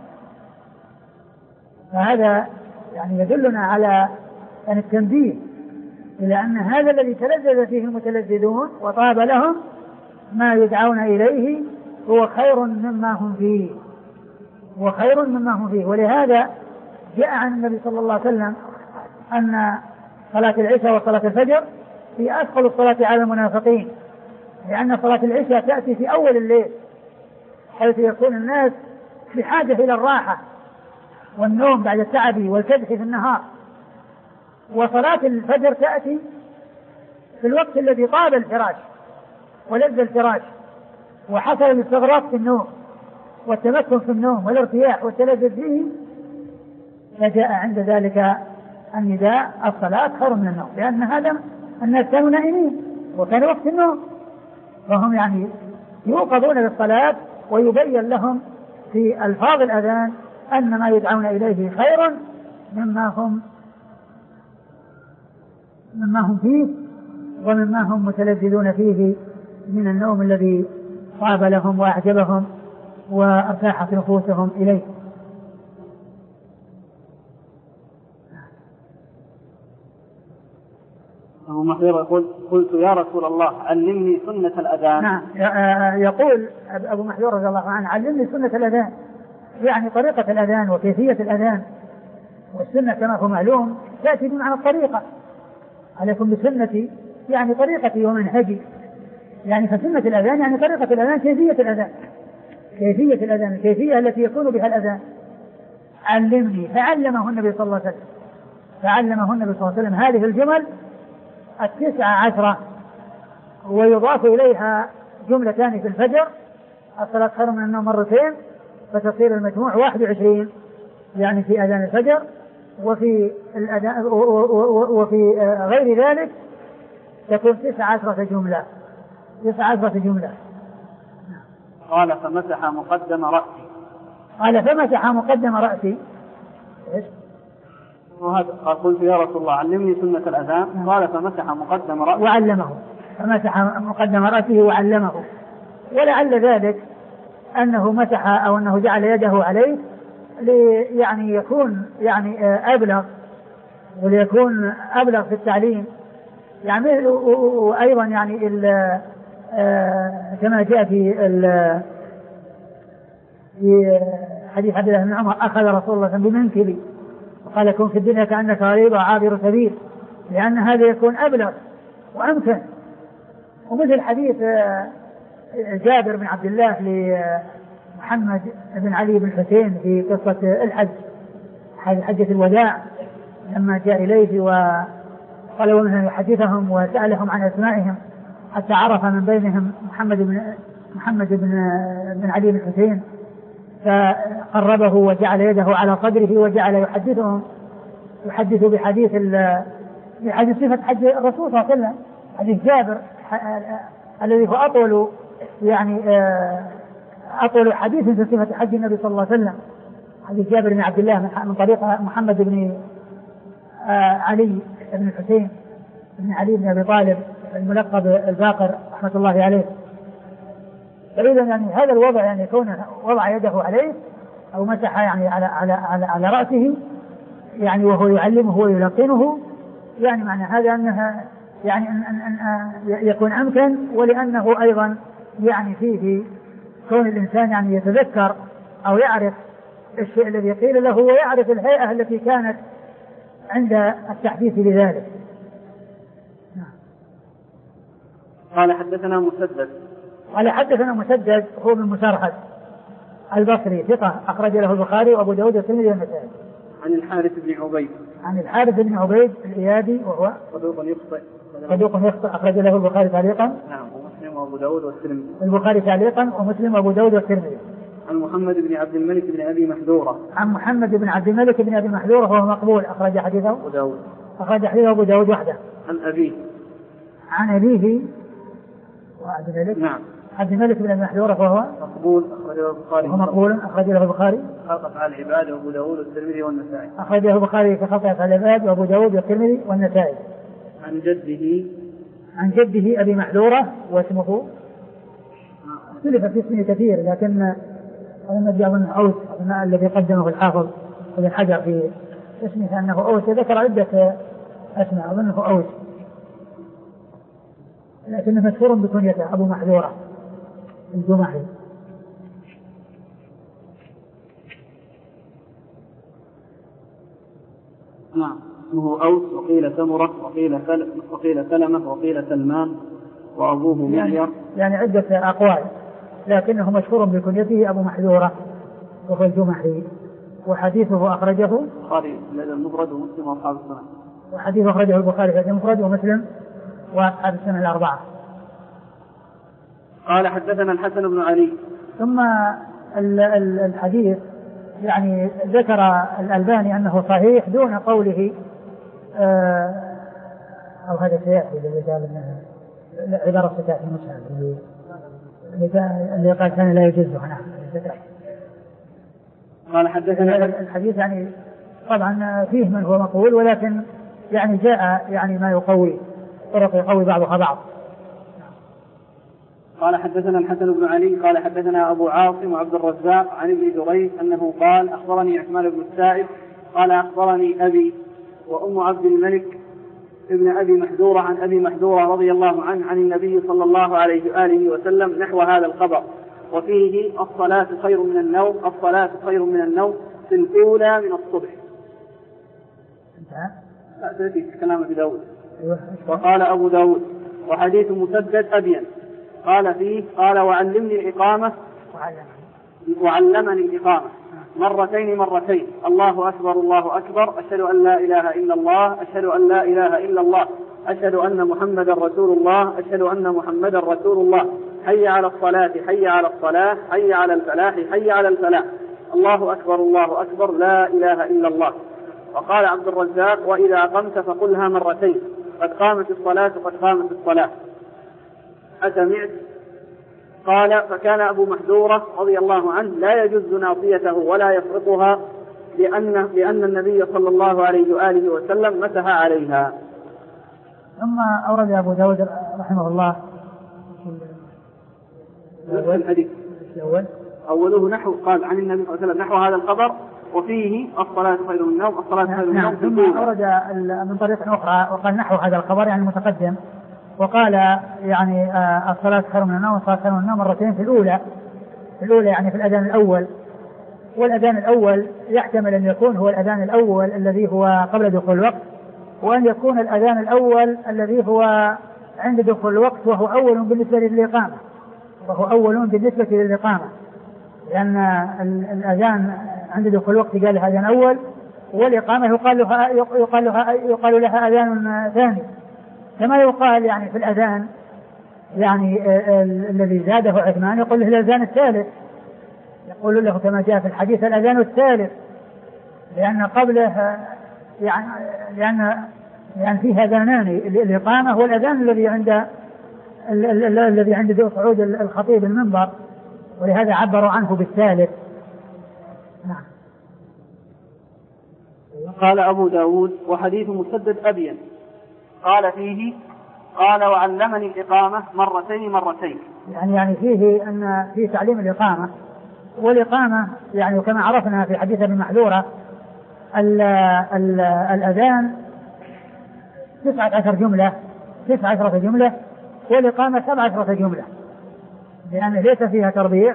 فهذا يعني يدلنا على أن التنبيه إلى أن هذا الذي تلذذ فيه المتلذذون وطاب لهم ما يدعون إليه هو خير مما هم فيه، هو خير مما هم فيه. ولهذا جاء عن النبي صلى الله عليه وسلم أن صلاة العشاء وصلاة الفجر هي أثقل الصلاة على المنافقين، لأن صلاة العشاء تأتي في أول الليل حيث يكون الناس بحاجة إلى الراحة والنوم بعد التعب والكدح في النهار، وصلاة الفجر تأتي في الوقت الذي طاب الفراش ولذ الفراش وحصل الاستغراق في النوم والتمكن في النوم والارتياح والتلذذ فيه، فجاء عند ذلك النداء الصلاة خير من النوم، لأن هذا الناس كانوا نائمين وكان وقت النوم، فهم يعني يوقظون للصلاة ويبين لهم في ألفاظ الأذان أن ما يدعون إليه خير مما هم مما هم فيه ومما هم متلذذون فيه من النوم الذي طاب لهم وأعجبهم وارتاحت نفوسهم إليه. أبو محذور يقول: قلت يا رسول الله علمني سنة الأذان. نعم، يقول أبو محذور رضي الله عنه: علمني سنة الأذان، يعني طريقة الأذان وكيفية الأذان. والسنة كما هو معلوم تأتي بمعنى الطريقة، عليكم بسنتي يعني طريقتي ومنهجي، يعني فسنة الأذان يعني طريقة الأذان، كيفية الأذان، كيفية الأذان الكيفية التي يكون بها الأذان. علمني، فعلمه النبي صلى الله عليه وسلم فعلمه النبي صلى الله عليه وسلم هذه الجمل التسعة عشرة، ويضاف إليها جملتان في الفجر: الصلاة خير من النوم مرتين، فتصير المجموع واحد وعشرين يعني في أذان الفجر، وفي الأذان وفي غير ذلك تكون تسعة عشرة جملة تسعة عشرة جملة. قال: فمسح مقدم رأسي. قال: فمسح مقدم رأسي. إيش؟ وهذا قال: قلت يا رسول الله علمني سنة الأذان. قال: فمسح مقدم رأسه وعلمه، فمسح مقدم رأسه وعلمه. ولعل ذلك أنه مسح أو أنه جعل يده عليه يعني يكون يعني أبلغ، وليكون أبلغ في التعليم يعني. وأيضا يعني كما جاء في في حديث عبد الله بن عمر: أخذ رسول الله صلى الله عليه وسلم بمنكبي وقال: كن في الدنيا كأنك غريب وعابر سبيل، لأن هذا يكون أبلغ وأمكن. ومثل حديث جابر بن عبد الله لمحمد بن علي بن الحسين في قصة الحج، حجة الوداع، لما جاء إليه وطلبوا منه يحدثهم وسألهم عن أسمائهم حتى عرف من بينهم محمد بن محمد بن بن علي بن الحسين، فقربه وجعل يده على صدره وجعل يحدثهم يحدث بحديث بحديث صفة حج الرسول صلى الله عليه وسلم، حديث جابر الذي هو أطول يعني أطول حديث في صفة حج النبي صلى الله عليه وسلم، حديث جابر بن عبد الله من طريق محمد بن علي بن الحسين بن علي بن أبي طالب الملقب الباقر رحمة الله عليه. فإذا يعني هذا الوضع يعني كونه وضع يده عليه أو مسح يعني على على على, على رأسه يعني وهو يعلمه ويلقنه، يعني معنى هذا أنها يعني أن, أن, أن يكون أمكن، ولأنه أيضا يعني فيه كون الإنسان يعني يتذكر أو يعرف الشيء الذي قيل له ويعرف الهيئة التي كانت عند التحديث لذلك. قال حدثنا مسدد قال حدثنا مسدد هو من مسرحد البصري ثقة أخرج له البخاري وأبو داود والترمذي والنسائي. عن الحارث بن عبيد عن الحارث بن عبيد الإيادي وهو صدوق يخطئ صدوق يخطئ أخرج له البخاري تعليقا. نعم ومسلم وأبو داود والترمذي. البخاري تعليقا ومسلم وأبو داود والترمذي. عن محمد بن عبد الملك بن أبي محذورة. عن محمد بن عبد الملك بن أبي محذورة وهو مقبول أخرج حديثه أبو داود. أخرج حديثه أبو داود وحده. عن أبيه. عن أبيه وعبد الملك. نعم. عبد الملك بن أبي محذورة وهو مقبول أخرج له البخاري. وهو مقبول أخرج له البخاري. خلق أفعال العباد وأبو داود والترمذي والنسائي. أخرج له البخاري في خلق أفعال العباد وأبو داود والترمذي والنسائي. عن جده. عن جده أبي محذورة واسمه اختلف في اسمه كثير، لكن النبي أظن أوس الذي قدمه الحافظ ابن حجر في اسمه أنه أوس، ذكر عدة أسماء أظنه أوس، لكنه مشهور بكنيته أبو محذورة الجمحي. نعم اسمه أوس وقيل سمرة وقيل وقيل سلمة وقيل سلمان وأبوه معير، يعني, يعني عدة أقوال، لكنه مشهور بكنيته أبو محذورة وهو الجمحي، وحديثه أخرجه البخاري في المفرد ومسلم وأصحاب السنن. وحديثه أخرجه البخاري في المفرد ومسلم وأصحاب السنن الأربعة. قال حدثنا الحسن بن علي. ثم الحديث يعني ذكر الألباني أنه صحيح دون قوله آه أو هذا سيأتي اللي قال أنها عبارة ستاء المسلم اللي قال كان لا يجوزه. نعم. قال حدثنا الحديث يعني طبعا فيه من هو مقبول، ولكن يعني جاء يعني ما يقوي طرق يقوي بعضها بعض. قال حدثنا الحسن بن علي قال حدثنا أبو عاصم وعبد الرزاق عن ابن جريج أنه قال أخبرني عثمان بن السائب قال أخبرني أبي وأم عبد الملك ابن أبي محذورة عن أبي محذورة رضي الله عنه عن النبي صلى الله عليه وآله وسلم نحو هذا الخبر، وفيه الصلاة خير من النوم الصلاة خير من النوم في الأولى من الصبح. لا تأتي كلام أبي داود. وقال أبو داود وحديث مسدد أبين قال فيه قال وعلمني الإقامة وعلمني الإقامة مرتين مرتين الله أكبر الله أكبر أشهد أن لا إله إلا الله أشهد أن لا إله إلا الله أشهد أن محمدا رسول الله أشهد أن محمدا رسول الله حي على الصلاة حي على الصلاة حي على الفلاح حي على الفلاح الله أكبر الله أكبر لا إله إلا الله. وقال عبد الرزاق وإذا قمت فقلها مرتين قد قامت الصلاة قد قامت الصلاة. أسمعت؟ قال فكان أبو محذورة رضي الله عنه لا يجز ناصيته ولا يفرقها لأن, لأن النبي صلى الله عليه وآله وسلم مسح عليها. ثم أورد أبو داود رحمه الله الحديث الأول أوله نحو قال عن النبي صلى الله عليه وسلم نحو هذا الخبر وفيه الصلاة خير من النوم الصلاة خير من النوم. ثم أورد من طريق أخرى وقال نحو هذا الخبر يعني متقدم، وقال يعني آه الصلاة خير من النوم والصلاة خير من النوم مرتين في الأولى في الأولى يعني في الأذان الأول. والأذان الأول يحتمل أن يكون هو الأذان الأول الذي هو قبل دخول الوقت، وأن يكون الأذان الأول الذي هو عند دخول الوقت وهو أول بالنسبة للإقامة وهو أول بالنسبة للإقامة، لأن الأذان عند دخول الوقت قال لها أذان أول، والإقامة يقال لها يقال لها يقال لها أذان ثاني، كما يقال يعني في الأذان يعني الذي زاده عثمان يقول له الأذان الثالث، يقول له كما جاء في الحديث الأذان الثالث، لأن قبله يعني لأن يعني فيه أذانان، الإقامة هو الأذان الذي عند الذي عند صعود الخطيب المنبر، ولهذا عبروا عنه بالثالث. نعم. قال أبو داود وحديث مسدد أبين قال فيه قال وعلمني الإقامة مرتين مرتين يعني يعني فيه أن فيه تعليم الإقامة، والإقامة يعني كما عرفنا في حديث ابن محذورة الأذان تسعة عشر جملة تسعة عشرة جملة، والإقامة سبعة عشرة جملة، لأن ليس فيها تربيع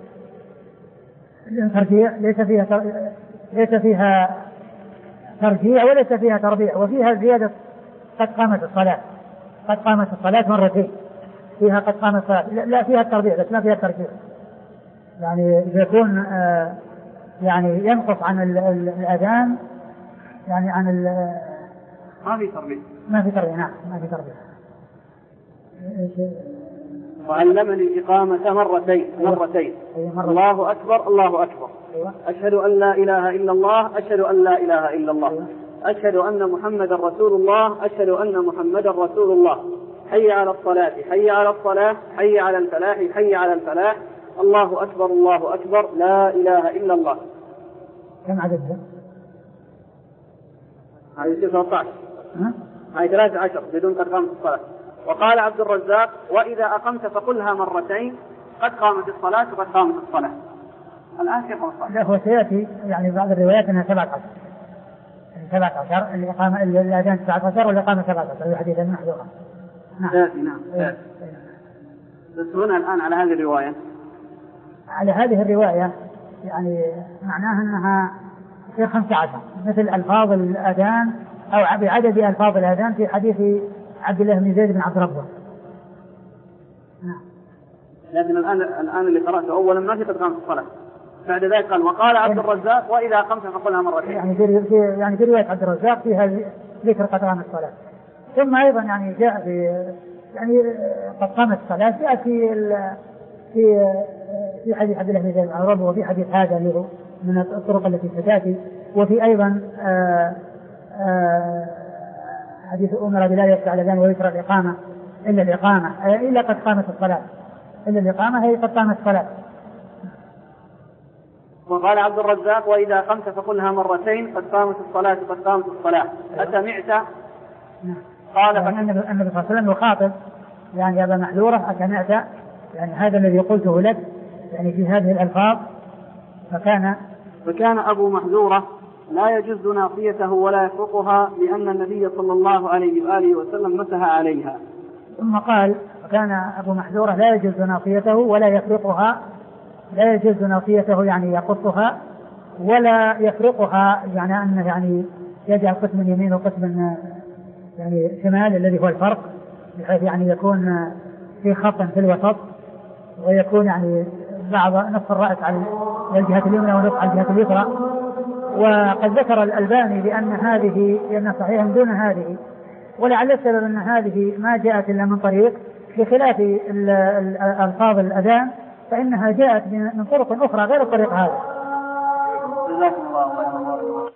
ترجيع ليس فيها ليس فيها ترجيع وليس فيها تربيع، وفيها زيادة قد قامت الصلاة قد قامت الصلاة مرتين، فيها قد قامت الصلاة، لا فيها التربيع بس ما فيها الترجيع، يعني يكون آه يعني ينقص عن الأذان يعني عن ما في تربيع ما في تربيع نعم ما في تربيع. وعلمني الإقامة مرتين مرتين الله أكبر الله أكبر، أشهد أن لا إله إلا الله أشهد أن لا إله إلا الله، أشهد أن محمد رسول الله أشهد أن محمد رسول الله، حي على الصلاة حي على الصلاة حي على الفلاح حي على الفلاح، الله أكبر الله أكبر لا إله إلا الله. كم عددها؟ هذه ثلاثة عشر هذه ثلاثة عشر بدون قد قامت الصلاة. وقال عبد الرزاق وإذا أقمت فقلها مرتين قد قامت الصلاة وقد قامت الصلاة. الآن كيف الصلاة؟ لا هو سيأتي يعني بعض الروايات أنها سبعة عشر سبعة عشر الإقامة الأذان سبعة عشر والإقامة سبعة عشر في حديث المحذورة. نعم نعم نعم. بس هنا الآن على هذه الرواية على هذه الرواية يعني معناها أنها في خمسة عشر مثل ألفاظ الأذان أو بعدد ألفاظ الأذان في حديث عبد الله بن زيد بن عبد ربه. نعم. لكن الآن الآن اللي قرأته أولا ما في قد قامت الصلاة، بعد ذلك قال وقال عبد الرزاق وإذا قمت فقلها مرتين. يعني في يعني في رواية عبد الرزاق فيها ذكر قد قامت الصلاة، ثم أيضا يعني جاء في يعني قد قامت الصلاة جاء في في في حديث عبد الله بن زيد بن عبد ربه، وفي حديث هذا اللي هو من الطرق التي ستأتي، وفي أيضا آآ آآ حديث أمر بلا يشفع الأذان ويشرع الإقامة إلا الإقامة إلا قد قامت الصلاة إلا الإقامة هي قد قامت الصلاة. وقال عبد الرزاق وإذا قمت فقلها مرتين قد قامت الصلاة قد قامت الصلاة. أسمعت؟ قال النبي صلى الله عليه وسلم يخاطب يعني أبا محذورة أسمعت يعني هذا الذي قلته لك يعني في هذه الألفاظ. فكان فكان أبو محذورة لا يجز ناصيته ولا يفرقها لأن النبي صلى الله عليه وآله وسلم مسح عليها. ثم قال كان أبو محذورة لا يجز ناصيته ولا يفرقها، لا يجز ناصيته يعني يقصها ولا يفرقها يعني أنه يعني يجعل قسم يمين وقسم يعني شمال الذي هو الفرق، بحيث يعني يكون في خط في الوسط ويكون يعني بعض نصف الرأس على الجهة اليمنى ونصف على الجهة اليسرى. وقد ذكر الألباني بأن هذه لأن صحيح دون هذه، ولعل السبب أن هذه ما جاءت إلا من طريق بخلاف ألفاظ الأذان فإنها جاءت من طرق أخرى غير الطريق هذا. جزاكم الله خيرا.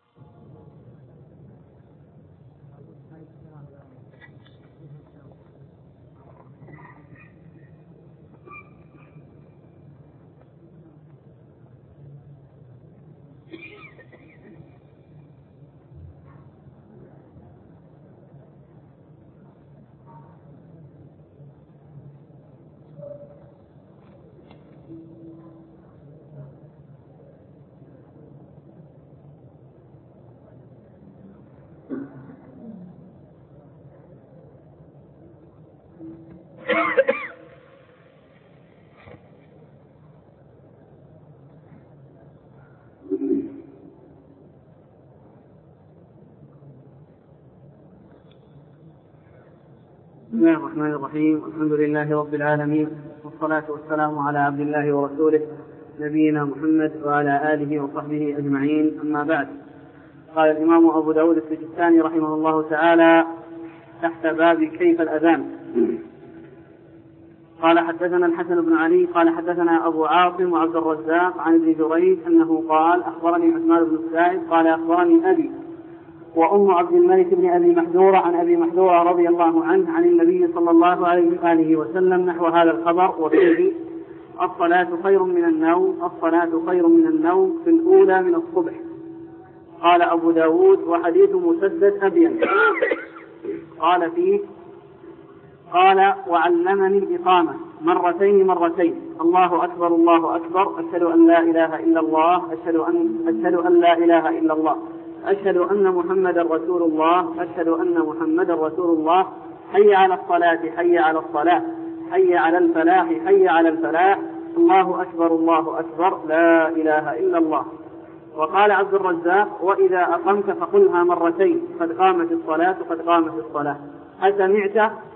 بسم الله الرحمن الرحيم. الحمد لله رب العالمين، والصلاة والسلام على عبد الله ورسوله نبينا محمد وعلى آله وصحبه أجمعين، أما بعد. قال الإمام أبو داود السجستاني رحمه الله تعالى تحت باب كيف الأذان. قال حدثنا الحسن بن علي قال حدثنا أبو عاصم وعبد الرزاق عن ابن جريج أنه قال أخبرني عثمان بن السائب قال أخبرني أبي وأم عبد الملك بن أبي محذورة عن أبي محذورة رضي الله عنه عن النبي صلى الله عليه وآله وسلم نحو هذا الخبر، وفيه الصلاة خير من النوم الصلاة خير من النوم في الأولى من الصبح. قال أبو داود وحديث مسدد أبين. قال فيه قال وعلمني الإقامة مرتين مرتين: الله أكبر الله أكبر، أشهد أن لا إله إلا الله، أشهد أن, أشهد أن لا إله إلا الله، أشهد أن محمدا رسول الله، أشهد أن محمدا رسول الله، حي على الصلاة حي على الصلاة، حي على الفلاح حي على الفلاح، الله أكبر الله أكبر، لا إله إلا الله. وقال عبد الرزاق: وإذا أقمت فقلها مرتين: قد قامت الصلاة قد قامت الصلاة. أسمعت؟